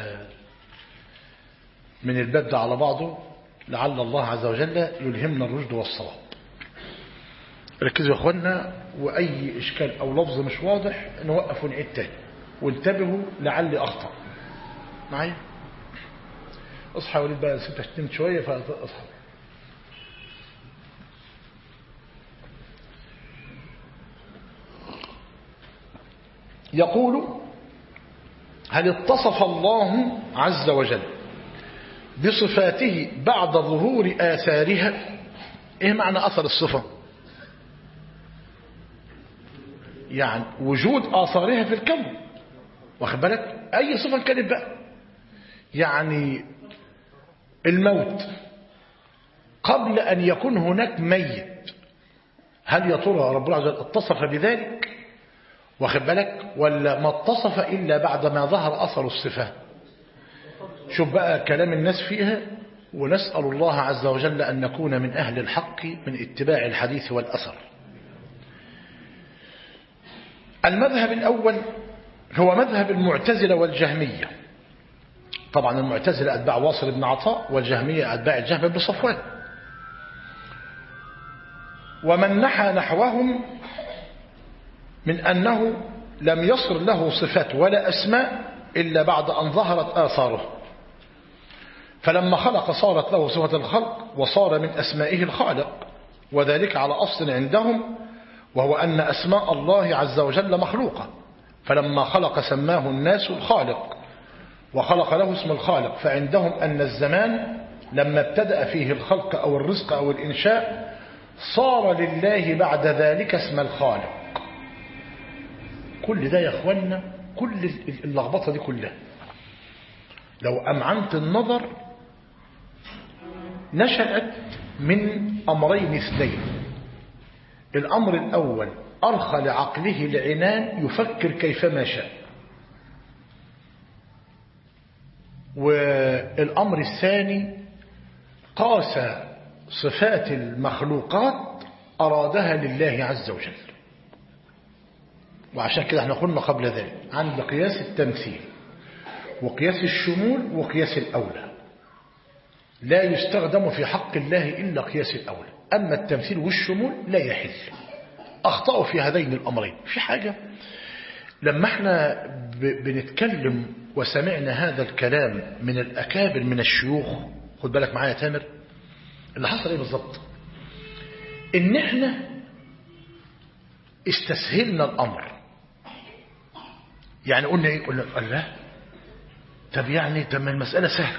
من الباب ده على بعضه، لعل الله عز وجل يلهمنا الرشد والصواب. ركزوا يا اخوانا، واي اشكال او لفظ مش واضح نوقف ونعيد تاني، وانتبهوا لعلي اخطأ معايا. اصحى وليد بقى، ستة شوية فاصحى. يقول: هل اتصف الله عز وجل بصفاته بعد ظهور آثارها؟ ايه معنى أثر الصفة؟ يعني وجود آثارها في الكون، واخد بالك؟ أي صفة كانت بقى، يعني الموت قبل أن يكون هناك ميت، هل يا ترى ربنا عز وجل اتصف بذلك؟ واخد بالك؟ ولا ما اتصف إلا بعد ما ظهر أثر الصفة؟ شوف بقى كلام الناس فيها، ونسأل الله عز وجل أن نكون من أهل الحق من اتباع الحديث والأثر. المذهب الأول هو مذهب المعتزلة والجهمية. طبعا المعتزلة أتباع واصل بن عطاء، والجهمية أتباع الجهم بن صفوان. ومن نحى نحوهم من أنه لم يصر له صفات ولا أسماء إلا بعد أن ظهرت آثاره، فلما خلق صارت له صفة الخلق، وصار من أسمائه الخالق، وذلك على أصل عندهم، وهو أن أسماء الله عز وجل مخلوقة، فلما خلق سماه الناس الخالق، وخلق له اسم الخالق. فعندهم أن الزمان لما ابتدأ فيه الخلق أو الرزق أو الإنشاء صار لله بعد ذلك اسم الخالق. كل ده يا أخوانا، كل اللخبطة دي كلها لو أمعنت النظر نشأت من أمرين اثنين. الأمر الأول: أرخى لعقله العنان يفكر كيفما شاء. والأمر الثاني: قاس صفات المخلوقات أرادها لله عز وجل. وعشان كده احنا قلنا قبل ذلك عند قياس التمثيل وقياس الشمول وقياس الأولى، لا يستخدم في حق الله إلا قياس الأولى، أما التمثيل والشمول لا يحل. أخطأوا في هذين الأمرين. في حاجة لما احنا بنتكلم وسمعنا هذا الكلام من الأكابر من الشيوخ، خد بالك معايا يا تامر، اللي حصل ايه بالظبط؟ ان احنا استسهلنا الأمر. يعني قلنا ايه؟ قلنا الله، طب يعني ما المسألة سهلة،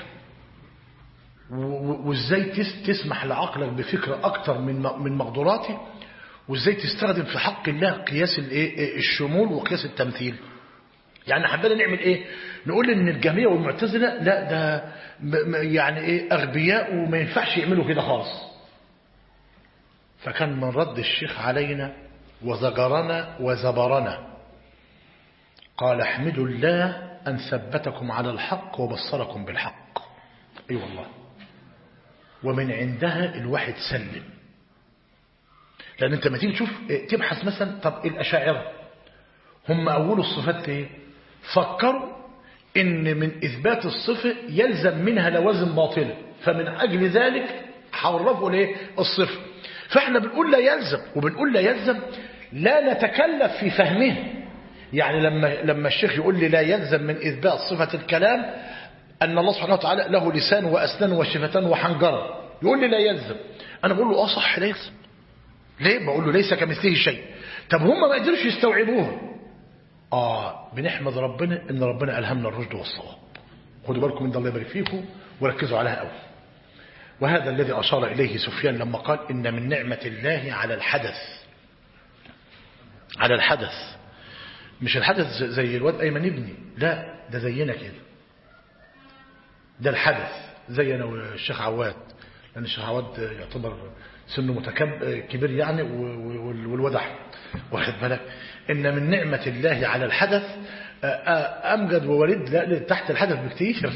وازاي تسمح لعقلك بفكرة اكتر من مقدوراته، وازاي تستخدم في حق الله قياس الشمول وقياس التمثيل. يعني حبينا نعمل ايه؟ نقول ان الجهمية والمعتزلة لا ده يعني ايه اغبياء وما ينفعش يعملوا كده خالص. فكان من رد الشيخ علينا وزجرنا وزبرنا قال احمدوا الله ان ثبتكم على الحق وبصركم بالحق. اي والله. ومن عندها الواحد سلم. لان انت ما تيجي تشوف تبحث مثلا طب الاشاعره هم اول الصفات ايه؟ فكروا ان من اثبات الصفه يلزم منها لوازم باطله، فمن اجل ذلك حرفوا ليه الصفه. فاحنا بنقول لا يلزم، وبنقول لا يلزم لا نتكلف في فهمه. يعني لما الشيخ يقول لي لا يلزم من اثبات صفه الكلام ان الله سبحانه وتعالى له لسان واسنان وشفتان وحنجره، يقول لي لا يلزم، انا بقول له صح لا يلزم. ليه؟ بقول له ليس كمثله شيء. طب هم ما قدروش يستوعبوها. بنحمد ربنا ان ربنا الهمنا الرشد والصواب. خدوا بالكم من ده، الله يبارك فيكم وركزوا عليها قوي. وهذا الذي اشار اليه سفيان لما قال ان من نعمه الله على الحدث. على الحدث، مش الحدث زي الواد ايمن ابني، لا ده زينا كده. ده الحدث زينا والشيخ عواد، لان الشيخ عواد يعتبر سنه كبير يعني، والواد احمد، واخد بالك. ان من نعمه الله على الحدث امجد ووليد لا تحت الحدث بكتير.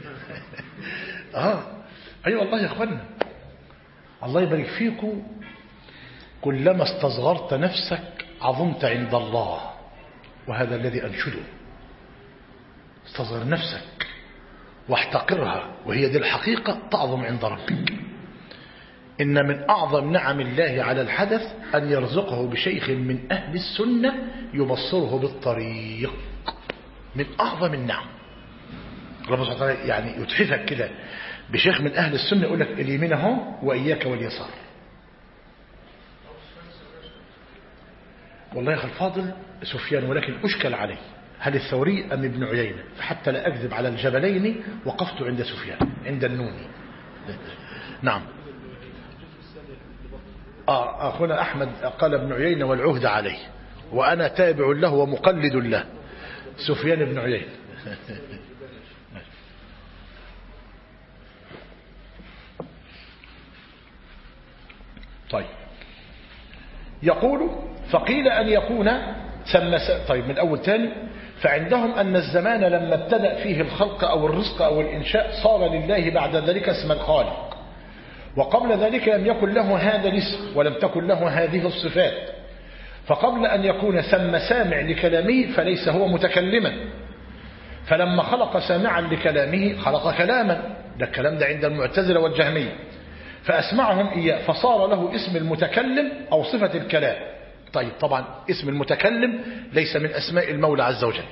اي والله يا اخوانا، الله يبارك فيكم. كلما استصغرت نفسك عظمت عند الله، وهذا الذي انشده. استصغر نفسك واحتقرها، وهي دي الحقيقه تعظم عند ربك. إن من أعظم نعم الله على الحدث أن يرزقه بشيخ من أهل السنة يبصره بالطريق. من أعظم النعم. رب سبحانه وتعالى يعني يتحفك كده بشيخ من أهل السنة يقول لك اليمين اهو وإياك واليسار. والله يا أخي الفاضل سفيان، ولكن أشكل عليه هل الثوري أم ابن عيينة، فحتى لا أكذب على الجبلين وقفت عند سفيان عند النوني. نعم. أخونا أحمد قال ابن عيينة والعهد عليه، وأنا تابع له ومقلد له. سفيان بن عيينة. طيب يقول فقيل أن يكون طيب من أول تاني. فعندهم أن الزمان لما ابتدأ فيه الخلق أو الرزق أو الإنشاء صار لله بعد ذلك اسم الخالق، وقبل ذلك لم يكن له هذا الاسم ولم تكن له هذه الصفات. فقبل أن يكون ثم سامع لكلامه فليس هو متكلما، فلما خلق سامعا لكلامه خلق كلاما. ده الكلام ده عند المعتزلة والجهمية، فأسمعهم إياه فصار له اسم المتكلم أو صفة الكلام. طيب طبعا اسم المتكلم ليس من أسماء المولى عز وجل،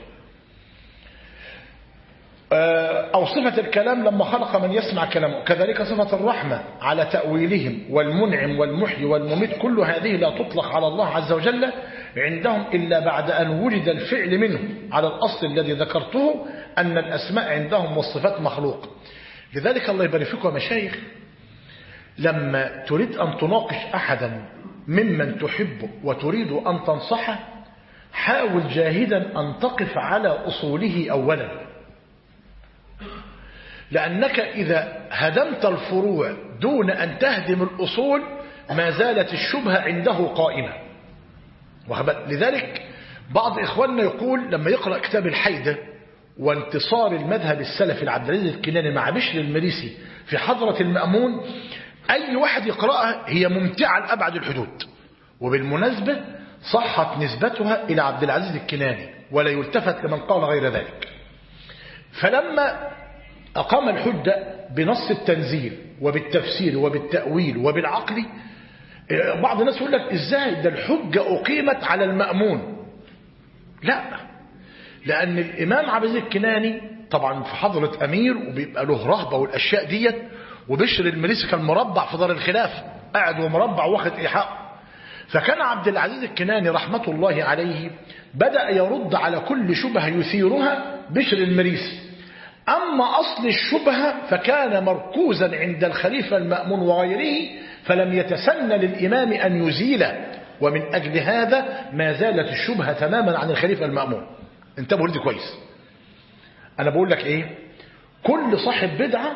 أو صفة الكلام لما خلق من يسمع كلامه. كذلك صفة الرحمة على تأويلهم، والمنعم والمحيي والمميت، كل هذه لا تطلق على الله عز وجل عندهم إلا بعد أن وجد الفعل منه على الأصل الذي ذكرته أن الأسماء عندهم والصفات مخلوق. لذلك الله يبارك فيكم يا مشايخ، لما تريد أن تناقش أحدا ممن تحبه وتريد أن تنصحه، حاول جاهدا أن تقف على أصوله أولا، لأنك إذا هدمت الفروع دون أن تهدم الأصول ما زالت الشبهة عنده قائمة. لذلك بعض إخواننا يقول لما يقرأ كتاب الحيدة وانتصار المذهب السلفي لعبد العزيز الكناني مع بشر المريسي في حضرة المأمون، أي واحد يقرأها هي ممتعة لأبعد الحدود. وبالمناسبة صحت نسبتها إلى عبد العزيز الكناني ولا يلتفت لمن قال غير ذلك. فلما أقام الحجة بنص التنزيل وبالتفسير وبالتأويل وبالعقل، بعض الناس يقول لك إزاي ده الحجة أقيمت على المأمون؟ لا، لأن الإمام عبد العزيز الكناني طبعا في حضرة أمير وبيبقى له رهبة والأشياء ديت، وبشر المريسي كان مربع في دار الخلافة، قاعد ومربع واخد إيحاء. فكان عبد العزيز الكناني رحمة الله عليه بدأ يرد على كل شبهة يثيرها بشر المريسي. أما أصل الشبهة فكان مركوزا عند الخليفة المأمون وغيره، فلم يتسن للإمام أن يزيله، ومن أجل هذا ما زالت الشبهة تماما عن الخليفة المأمون. انتبهوا لدي كويس. أنا بقول لك إيه، كل صاحب بدعة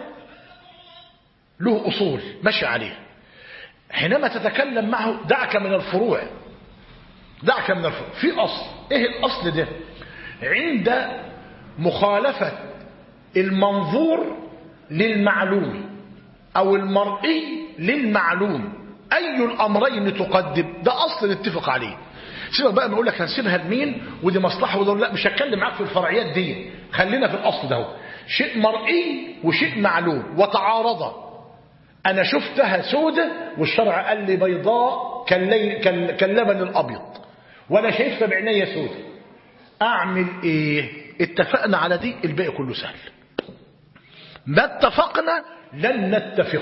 له أصول ماشي عليه. حينما تتكلم معه دعك من الفروع، دعك من الفروع. في أصل، إيه الأصل ده؟ عند مخالفة المنظور للمعلوم أو المرئي للمعلوم، أي الأمرين تقدم؟ ده أصل نتفق عليه. سيبك بقى نقول لك هنسيبها لمين ودي مصلحة وده لا، مش هتكلم معاك في الفرعيات دي، خلينا في الأصل ده. شيء مرئي وشيء معلوم وتعارضا، أنا شفتها سودة والشرع قال لي بيضاء كاللبن الأبيض، وأنا شايفها بعينيا سودة، أعمل إيه؟ اتفقنا على دي، الباقي كله سهل. ما اتفقنا لن نتفق.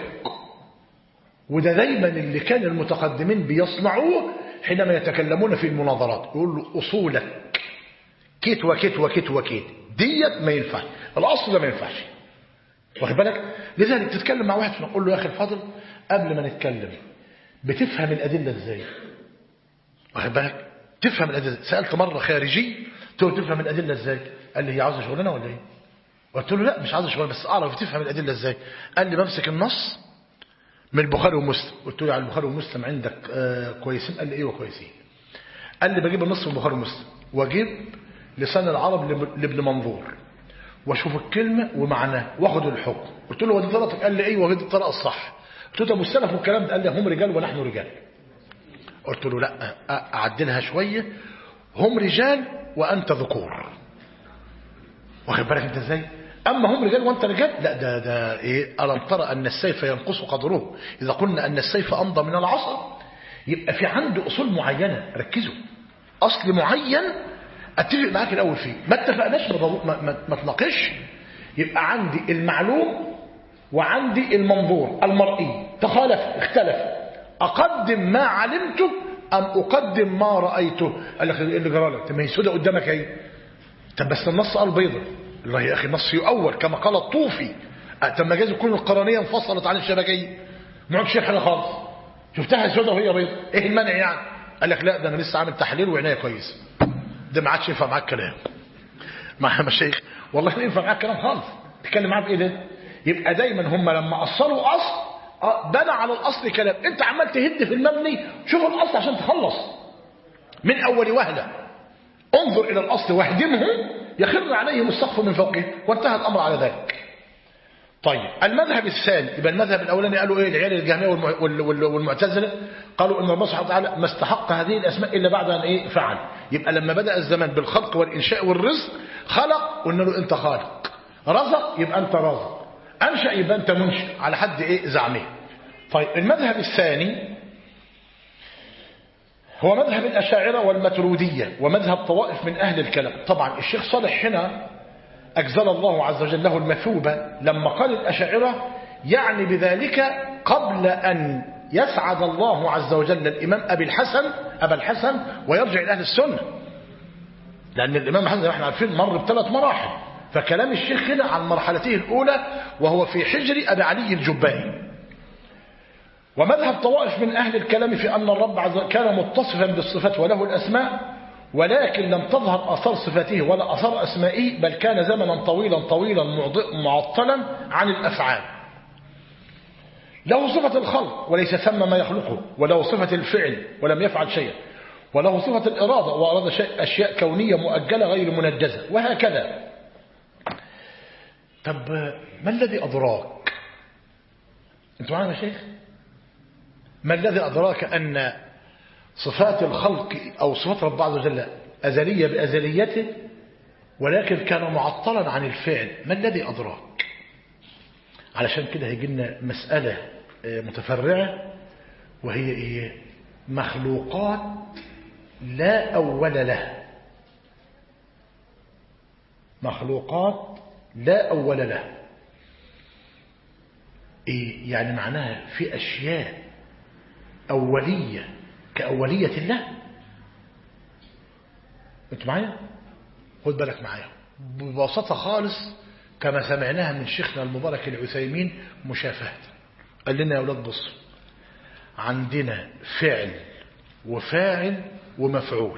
وده دايما اللي كان المتقدمين بيصنعوه حينما يتكلمون في المناظرات، يقول له أصولك كيت وكيت وكيت وكيت، ديت ما ينفعش، الأصل ده ما ينفعش، واخد بالك؟ لذلك تتكلم مع واحد فنقول له يا أخي الفاضل، قبل ما نتكلم بتفهم الأدلة ازاي؟ واخد بالك؟ تفهم الأدلة. سألت مرة خارجي قلت له تفهم الأدلة ازاي؟ قال لي هي عاوزة شغلنا ولا ايه؟ قلت له لا مش عاوزة شغلنا، بس أعرف تفهم الأدلة ازاي؟ قال لي بمسك النص من البخاري ومسلم. قلت له على البخاري ومسلم عندك كويسين؟ قال لي ايه وكويسين؟ قال لي بجيب النص من البخاري ومسلم واجيب لسان العرب لابن منظور واشوف الكلمة ومعناه واخد الحكم. قلت له ودي طريقتك؟ قال لي ايه ودي الطريقة الصح. قلت له طب والسلف والكلام ده؟ قال لي هم رجال ونحن رجال. قلت له لا اعدلها شوية، هم رجال وانت ذكور، واخد بالك انت ازاي؟ اما هم رجال وانت رجال، لا ده ايه؟ الم ترى ان السيف ينقص قدره اذا قلنا ان السيف امضى من العصا. يبقى في عنده اصول معينة، ركزوا، اصل معين اتفق معاك الاول فيه، ما اتفقناش ما تناقش. يبقى عندي المعلوم وعندي المنظور المرئي، تخالف اختلف، اقدم ما علمته ام اقدم ما رايته؟ قال لك اللي جرى لك ما هي سودة قدامك اهي. طب بس النص قال بيضه. الله يا اخي النص يؤول كما قال الطوفي. طب ما جاز يكون القرنيه انفصلت عن الشبكيه، ما عادش حاجه خالص، شفتها سودة وهي بيضه، ايه المانع يعني؟ قال لك لا ده انا لسه عامل تحليل وعنايه كويس. ده ما عادش ينفع معاك كلام مع مشايخ، والله ما ينفع معاك كلام خالص. تتكلم معاه بايه ده؟ يبقى دايما هم لما اصلوا اصل بنى على الاصل كلام، انت عمال تهد في المبني، شوف الاصل عشان تخلص من اول وهله. انظر الى الاصل واهدمه يخر عليهم السقف من فوقه، وانتهى الامر على ذلك. طيب المذهب الثاني، يبقى المذهب الاولاني قالوا ايه؟ العيال الجهميه والمعتزله قالوا ان الله سبحانه وتعالى ما استحق هذه الاسماء الا بعد ان ايه؟ فعل. يبقى لما بدا الزمان بالخلق والانشاء والرزق، خلق قلنا له انت خالق، رزق يبقى انت رازق، انشا يبقى انت منشئ، على حد ايه؟ زعمه. طيب المذهب الثاني هو مذهب الاشاعره والماتريديه ومذهب طوائف من اهل الكلام. طبعا الشيخ صالح هنا أجزل الله عز وجل له المثوبة لما قال الأشاعرة، يعني بذلك قبل أن يسعد الله عز وجل الإمام أبا الحسن ويرجع إلى أهل السنة، لأن الإمام الحسن احنا عارفين مر ب3 مراحل. فكلام الشيخ هنا عن مرحلته الأولى وهو في حجر أبي علي الجبائي. ومذهب طوائف من أهل الكلام في أن الرب عز وجل كان متصفا بالصفات وله الأسماء، ولكن لم تظهر أثار صفاته ولا أثار أسمائه، بل كان زمنا طويلا معطلا عن الأفعال. له صفة الخلق وليس ثم ما يخلقه، وله صفة الفعل ولم يفعل شيئا، وله صفة الإرادة وأراد أشياء كونية مؤجلة غير منجزة، وهكذا. طب ما الذي أدراك؟ أنتوا معنا يا شيخ؟ ما الذي أدراك أن صفات الخلق أو صفات رب عز وجل أزلية بأزليته، ولكن كان معطلا عن الفعل؟ ما الذي أدراك؟ علشان كده هيجي لنا مسألة متفرعة، وهي إيه؟ مخلوقات لا أول له، مخلوقات لا أول له. إيه يعني معناها؟ في أشياء أولية كأولية الله. انت معايا؟ خد بالك معايا ببساطة خالص، كما سمعناها من شيخنا المبارك العثيمين مشافهة. قال لنا يا أولاد بصوا، عندنا فعل وفاعل ومفعول.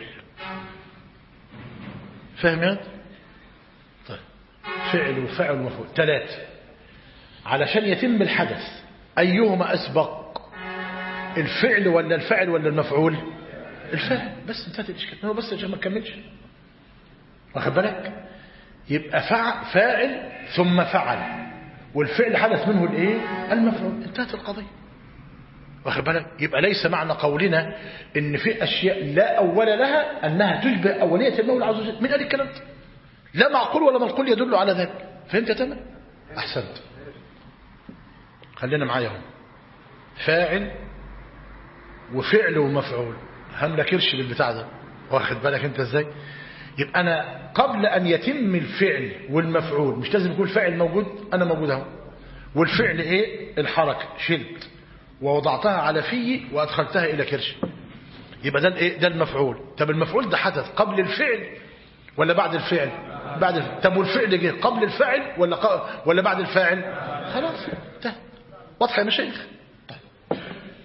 فاهم يا؟ طيب، فعل وفاعل ومفعول 3. علشان يتم الحدث أيهما أسبق، الفعل ولا الفاعل ولا المفعول؟ الفاعل. بس انتهت الإشكال. هو بس عشان ما نكملش، واخد بالك؟ يبقى فاعل ثم فعل، والفعل حدث منه الايه؟ المفعول. انتهت القضية، واخد بالك؟ يبقى ليس معنى قولنا ان في اشياء لا اول لها انها تشبه اوليه المولى عز وجل. من قال الكلام ده؟ لا معقول ولا منقول يدل على ذلك. فهمت يا تمام؟ احسنت. خلينا معايا اهو، فاعل وفعل ومفعول. هملا كرش بالبتاع ده، واخد بالك انت ازاي؟ يبقى انا قبل ان يتم الفعل والمفعول مش لازم يكون الفاعل موجود، انا موجود اهو، والفعل ايه؟ الحركه، شلت ووضعتها على فيه وادخلتها الى كرش، يبقى ده الايه؟ ده المفعول. طب المفعول ده حدث قبل الفعل ولا بعد الفعل؟ بعد الفعل. طب والفعل جه قبل الفاعل ولا بعد الفاعل؟ خلاص انتهى. واضحه يا مشايخ؟ طيب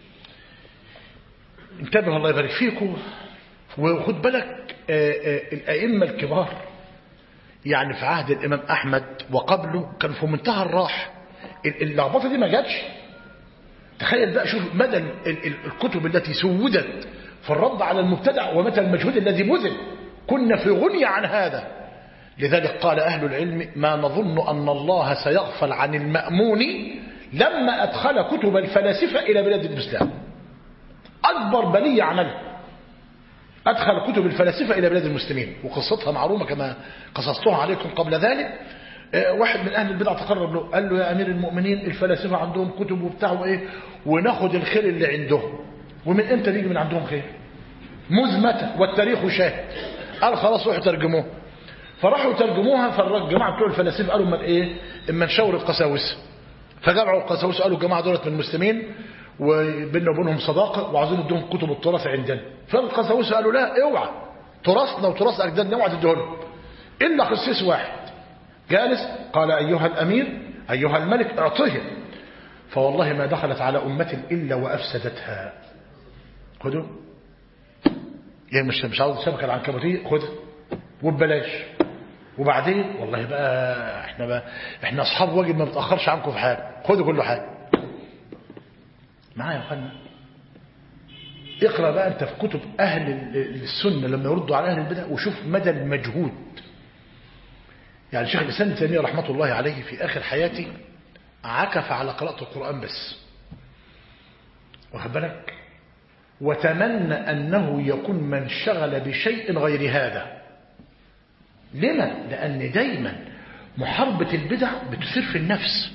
انتبهوا الله يبارك فيكم. وخد بالك الائمه الكبار يعني في عهد الامام احمد وقبله كان في منتهى الراحه. اللخبطه دي ما جاتش. تخيل بقى، شوف مدى الكتب التي سودت في الرد على المبتدع ومتى المجهود الذي بذل. كنا في غنية عن هذا. لذلك قال أهل العلم: ما نظن أن الله سيغفل عن المأمون لما أدخل كتب الفلاسفة إلى بلاد الإسلام. أكبر بلية عملها أدخل كتب الفلاسفة إلى بلاد المسلمين، وقصتها معرومة كما قصصتها عليكم قبل ذلك. واحد من أهل البدع تقرب له قال له: يا أمير المؤمنين، الفلاسفة عندهم كتب وبتاع وإيه، وناخد الخير اللي عندهم. ومن إمتى نيجي من عندهم خير؟ مزمتة والتاريخ شاهد. قال: خلاص روحوا ترجموها. فراحوا ترجموها. فالجماعة بتوع الفلاسفة قالوا: من إيه؟ إما نشاور القساوسة. فجمعوا القساوسة قالوا: الجماعة دولت من المسلمين وبيننا وبينهم صداقة وعاوزين نديهم كتب التراث عندنا. فالقساوسة قالوا: لا، اوعى، تراثنا وتراث أجدادنا اوعى تديه لهم. إلا قسيس واحد جالس قال: أيها الأمير، أيها الملك، اعطيه، فوالله ما دخلت على أمة إلا وأفسدتها. خذوا، يعني مش عاوز الشبكة العنكبوتية، خذ وببلاش. وبعدين والله بقى احنا اصحاب واجب، ما بتأخرش عنكم في حاجة، خذوا كل حاجة معايا يا اخوانا. اقرأ بقى انت في كتب أهل السنة لما يردوا على أهل البدع وشوف مدى المجهود. يعني الشيخ الإسلام ابن تيمية رحمة الله عليه في آخر حياته عكف على قراءة القرآن بس، واخد بالك؟ وتمنى أنه يكون من شغل بشيء غير هذا. لما؟ لأن دايما محاربة البدع بتثير في النفس،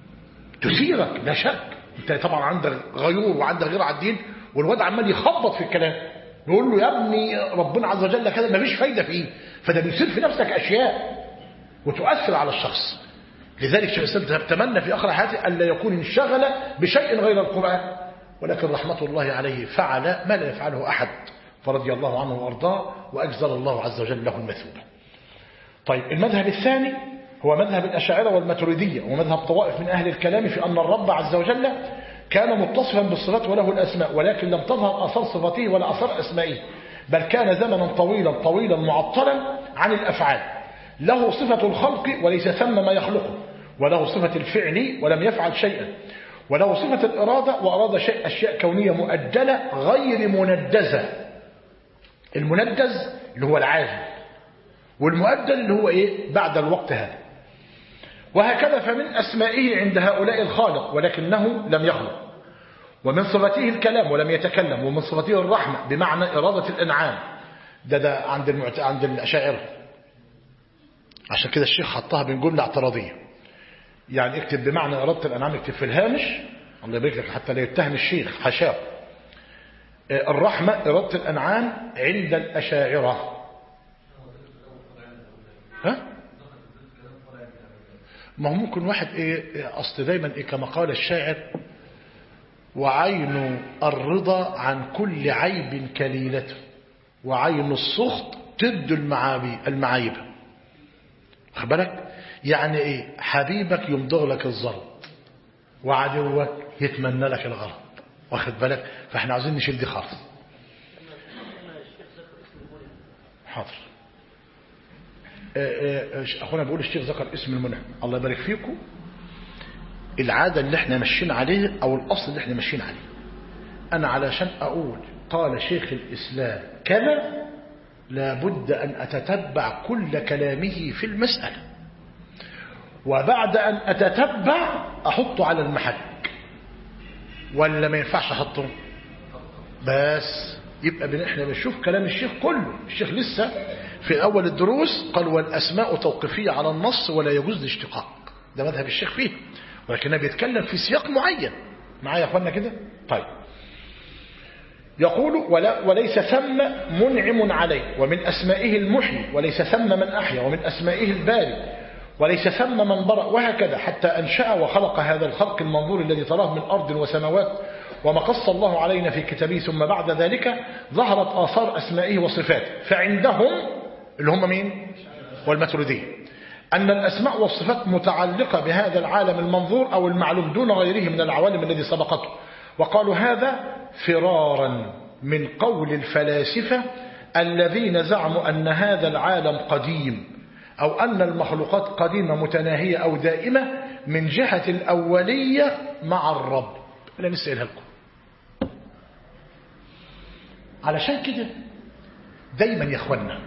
تثيرك لا شك. انت طبعا عندك غيور وعندك غير على الدين، والواد عمال يخبط في الكلام، يقول له: يا ابني ربنا عز وجل كذا، ما فيش فايدة فيه. فده بيثير في نفسك أشياء وتؤثر على الشخص. لذلك شيخ الإسلام تمنى في آخر حياته ألا يكون انشغل بشيء غير القرآن، ولكن رحمة الله عليه فعل ما لا يفعله أحد، فرضي الله عنه وأرضاه وأجزل الله عز وجل له المثوبة. طيب، المذهب الثاني هو مذهب الأشاعرة والماتريدية، ومذهب طوائف من أهل الكلام في أن الرب عز وجل كان متصفا بالصفات وله الأسماء، ولكن لم تظهر أثار صفاته ولا أثار أسمائه، بل كان زمنا طويلا معطلا عن الأفعال. له صفة الخلق وليس ثم ما يخلقه، وله صفة الفعل ولم يفعل شيئا، وله صفة الإرادة وأراد أشياء كونية مؤجلة غير مندزة. المندز اللي هو العاجل، والمؤجل اللي هو إيه؟ بعد الوقت هذا. وهكذا فمن أسمائه عند هؤلاء الخالق ولكنه لم يخلق، ومن صفته الكلام ولم يتكلم، ومن صفته الرحمة بمعنى إرادة الإنعام. ده عند الأشاعرة. عشان كده الشيخ حطها بين جملة اعتراضية، يعني اكتب بمعنى إرادة الأنعام، اكتب في الهامش، الله يبارك لك حتى لا يتهم الشيخ، حشاه. الرحمة إرادة الأنعام عند الأشاعرة. ها؟ ما هو ممكن واحد أصل دايما كما قال الشاعر: وعين الرضا عن كل عيب كليلته، وعين السخط تد المعايب. خد بالك؟ يعني ايه؟ حبيبك يمضغ لك الزرط وعدوك يتمنى لك الغلط، واخد بالك؟ فاحنا عاوزين نشيل دي خالص. حاضر. اخونا بيقول الشيخ ذكر اسم المنعم، الله يبارك فيكم. العادة اللي احنا ماشيين عليه او الاصل اللي احنا ماشيين عليه، انا علشان اقول قال شيخ الاسلام كذا لابد ان اتتبع كل كلامه في المسألة، وبعد ان اتتبع احطه على المحك، ولا ما ينفعش احطه؟ بس يبقى احنا بنشوف كلام الشيخ كله. الشيخ لسه في اول الدروس قال والاسماء توقيفية على النص ولا يجوز الاشتقاق، ده مذهب الشيخ فيه، ولكنه بيتكلم في سياق معين. معايا يا اخوانا كده؟ طيب. يقول وليس ثم منعم عليه ومن أسمائه المحيي، وليس ثم من أحيا ومن أسمائه الباري، وليس ثم من برأ، وهكذا حتى أنشأ وخلق هذا الخلق المنظور الذي تراه من أرض وسماوات وما قص الله علينا في كتابه. ثم بعد ذلك ظهرت آثار أسمائه وصفاته، فعندهم اللي هم مين؟ والماتريدية، أن الأسماء والصفات متعلقة بهذا العالم المنظور أو المعلوم دون غيره من العوالم الذي سبقته. وقالوا هذا فرارا من قول الفلاسفة الذين زعموا أن هذا العالم قديم، أو أن المخلوقات قديمة متناهية أو دائمة من جهة الأولية مع الرب. لا نسألها لكم. علشان كده دايما يا اخوانا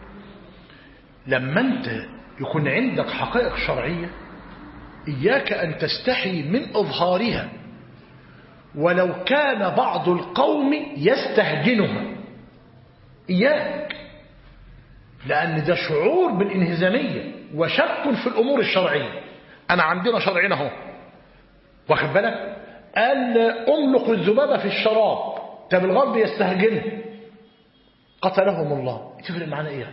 لما انت يكون عندك حقائق شرعية إياك أن تستحي من إظهارها ولو كان بعض القوم يستهجنها، إياك، لأن ده شعور بالانهزامية وشك في الأمور الشرعية. أنا عندنا شرعنا اهو، واخد بالك؟ قال أملق الذبابة في الشراب، طب الغرب يستهجنه قتلهم الله. تفرق معنا إيه؟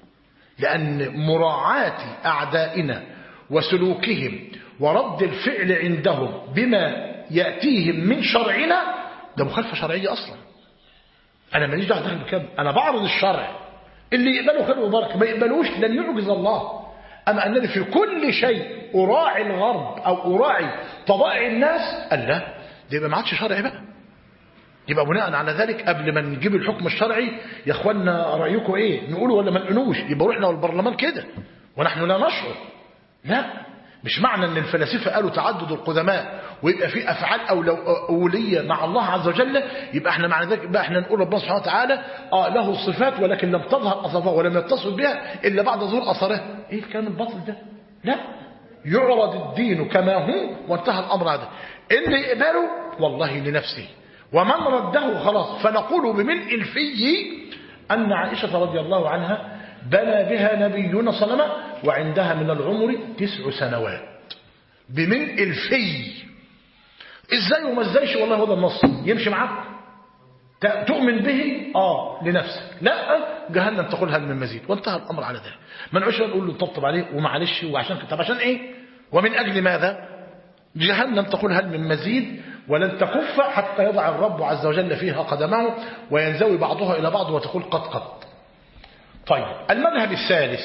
لأن مراعاة أعدائنا وسلوكهم ورد الفعل عندهم بما يأتيهم من شرعنا ده مخالفة شرعية أصلا. أنا ماليش دعوة داخل بكم، أنا بعرض الشرع، اللي يقبله خير وبركة، ما يقبلوش لن يعجز الله. أما أنني في كل شيء أراعي الغرب أو أراعي طبائع الناس، قال لا، ده يبقى ما عادش شرعي بقى. يبقى بناء على ذلك قبل ما نجيب الحكم الشرعي يا اخوانا رأيكم ايه، نقوله ولا ما نقولوش؟ يبقى روحنا والبرلمان كده ونحن لا نشعر. لا، مش معنى ان الفلاسفه قالوا تعدد القدماء ويبقى في افعال اوليه مع الله عز وجل يبقى احنا معنى ذلك بقى احنا نقول ربنا سبحانه وتعالى له صفات ولكن لم تظهر اثارها ولم يتصف بها الا بعد ظهور اثارها. ايه الكلام الباطل ده؟ لا، يعرض الدين كما هو وانتهى الامر هذا. اللي يقبله والله لنفسه، ومن رده خلاص. فنقول بملء الفي أن عائشة رضي الله عنها بنى بها نبينا صلى الله عليه وسلم وعندها من العمر 9 سنوات. بملء الفي. ازاي وما ازايش؟ والله هذا النص يمشي معاك، تؤمن به لنفسك، لا جهنم تقول هل من مزيد، وانتهى الامر على ذلك. ما نعيش نقول له طبطب عليه ومعلش وعشان طب عشان ايه ومن اجل ماذا؟ جهنم تقول هل من مزيد، ولن تكف حتى يضع الرب عز وجل فيها قدمه وينزوي بعضها إلى بعض وتقول قد. طيب، المذهب الثالث.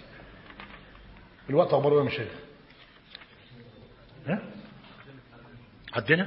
الوقت أخبره يا مشايخ؟ عدنا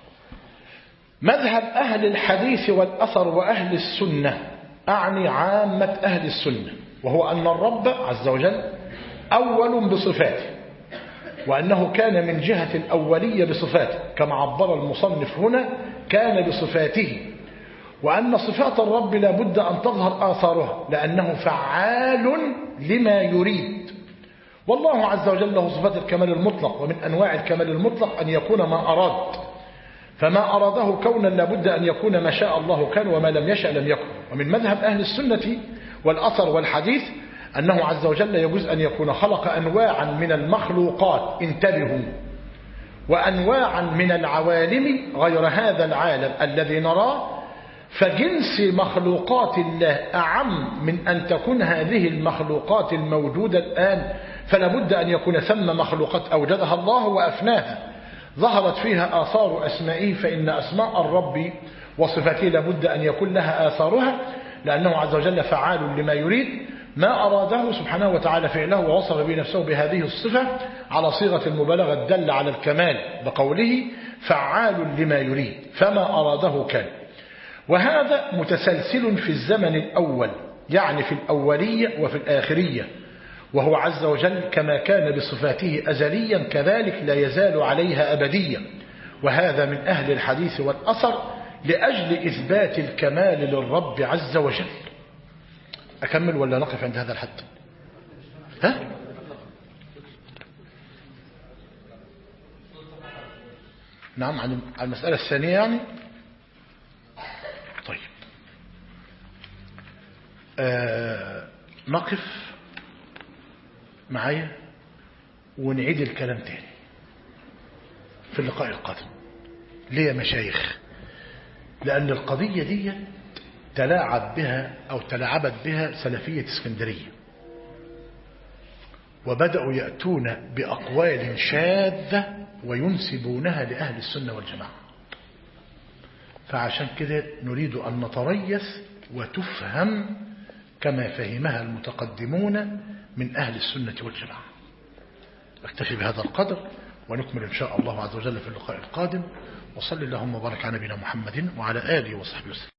مذهب أهل الحديث والأثر وأهل السنة، أعني عامة أهل السنة، وهو أن الرب عز وجل أول بصفاته، وأنه كان من جهة الأولية بصفاته كما عبر المصنف هنا كان بصفاته، وأن صفات الرب لا بد أن تظهر آثارها لأنه فعال لما يريد. والله عز وجل له صفات الكمال المطلق، ومن أنواع الكمال المطلق أن يكون ما أراد، فما أراده كونا لا بد أن يكون ما شاء الله كان وما لم يشأ لم يكن. ومن مذهب أهل السنة والأثر والحديث أنه عز وجل يجوز أن يكون خلق أنواعا من المخلوقات، انتبهوا، وأنواعا من العوالم غير هذا العالم الذي نراه، فجنس مخلوقات الله أعم من أن تكون هذه المخلوقات الموجودة الآن، فلا بد أن يكون ثم مخلوقات أوجدها الله وأفناها ظهرت فيها آثار أسمائه، فإن أسماء الرب وصفاته لا بد أن يكون لها آثارها لأنه عز وجل فعال لما يريد. ما أراده سبحانه وتعالى فعله ووصف به نفسه بهذه الصفة على صيغة المبالغة الدل على الكمال بقوله فعال لما يريد، فما أراده كان. وهذا متسلسل في الزمن الأول، يعني في الأولية وفي الآخرية، وهو عز وجل كما كان بصفاته أزليا كذلك لا يزال عليها أبديا. وهذا من أهل الحديث والأثر لأجل إثبات الكمال للرب عز وجل. أكمل ولا نقف عند هذا الحد؟ ها؟ نعم، عن المسألة الثانية يعني. طيب نقف معايا ونعيد الكلام تاني في اللقاء القادم. ليه يا مشايخ؟ لأن القضية دي تلاعب بها أو تلاعبت بها سلفية اسكندرية، وبدأوا يأتون بأقوال شاذة وينسبونها لأهل السنة والجماعة. فعشان كده نريد أن نتريث وتفهم كما فهمها المتقدمون من أهل السنة والجماعة. أكتفي بهذا القدر ونكمل إن شاء الله عز وجل في اللقاء القادم. وصل اللهم وبارك على نبينا محمد وعلى آله وصحبه وسلم.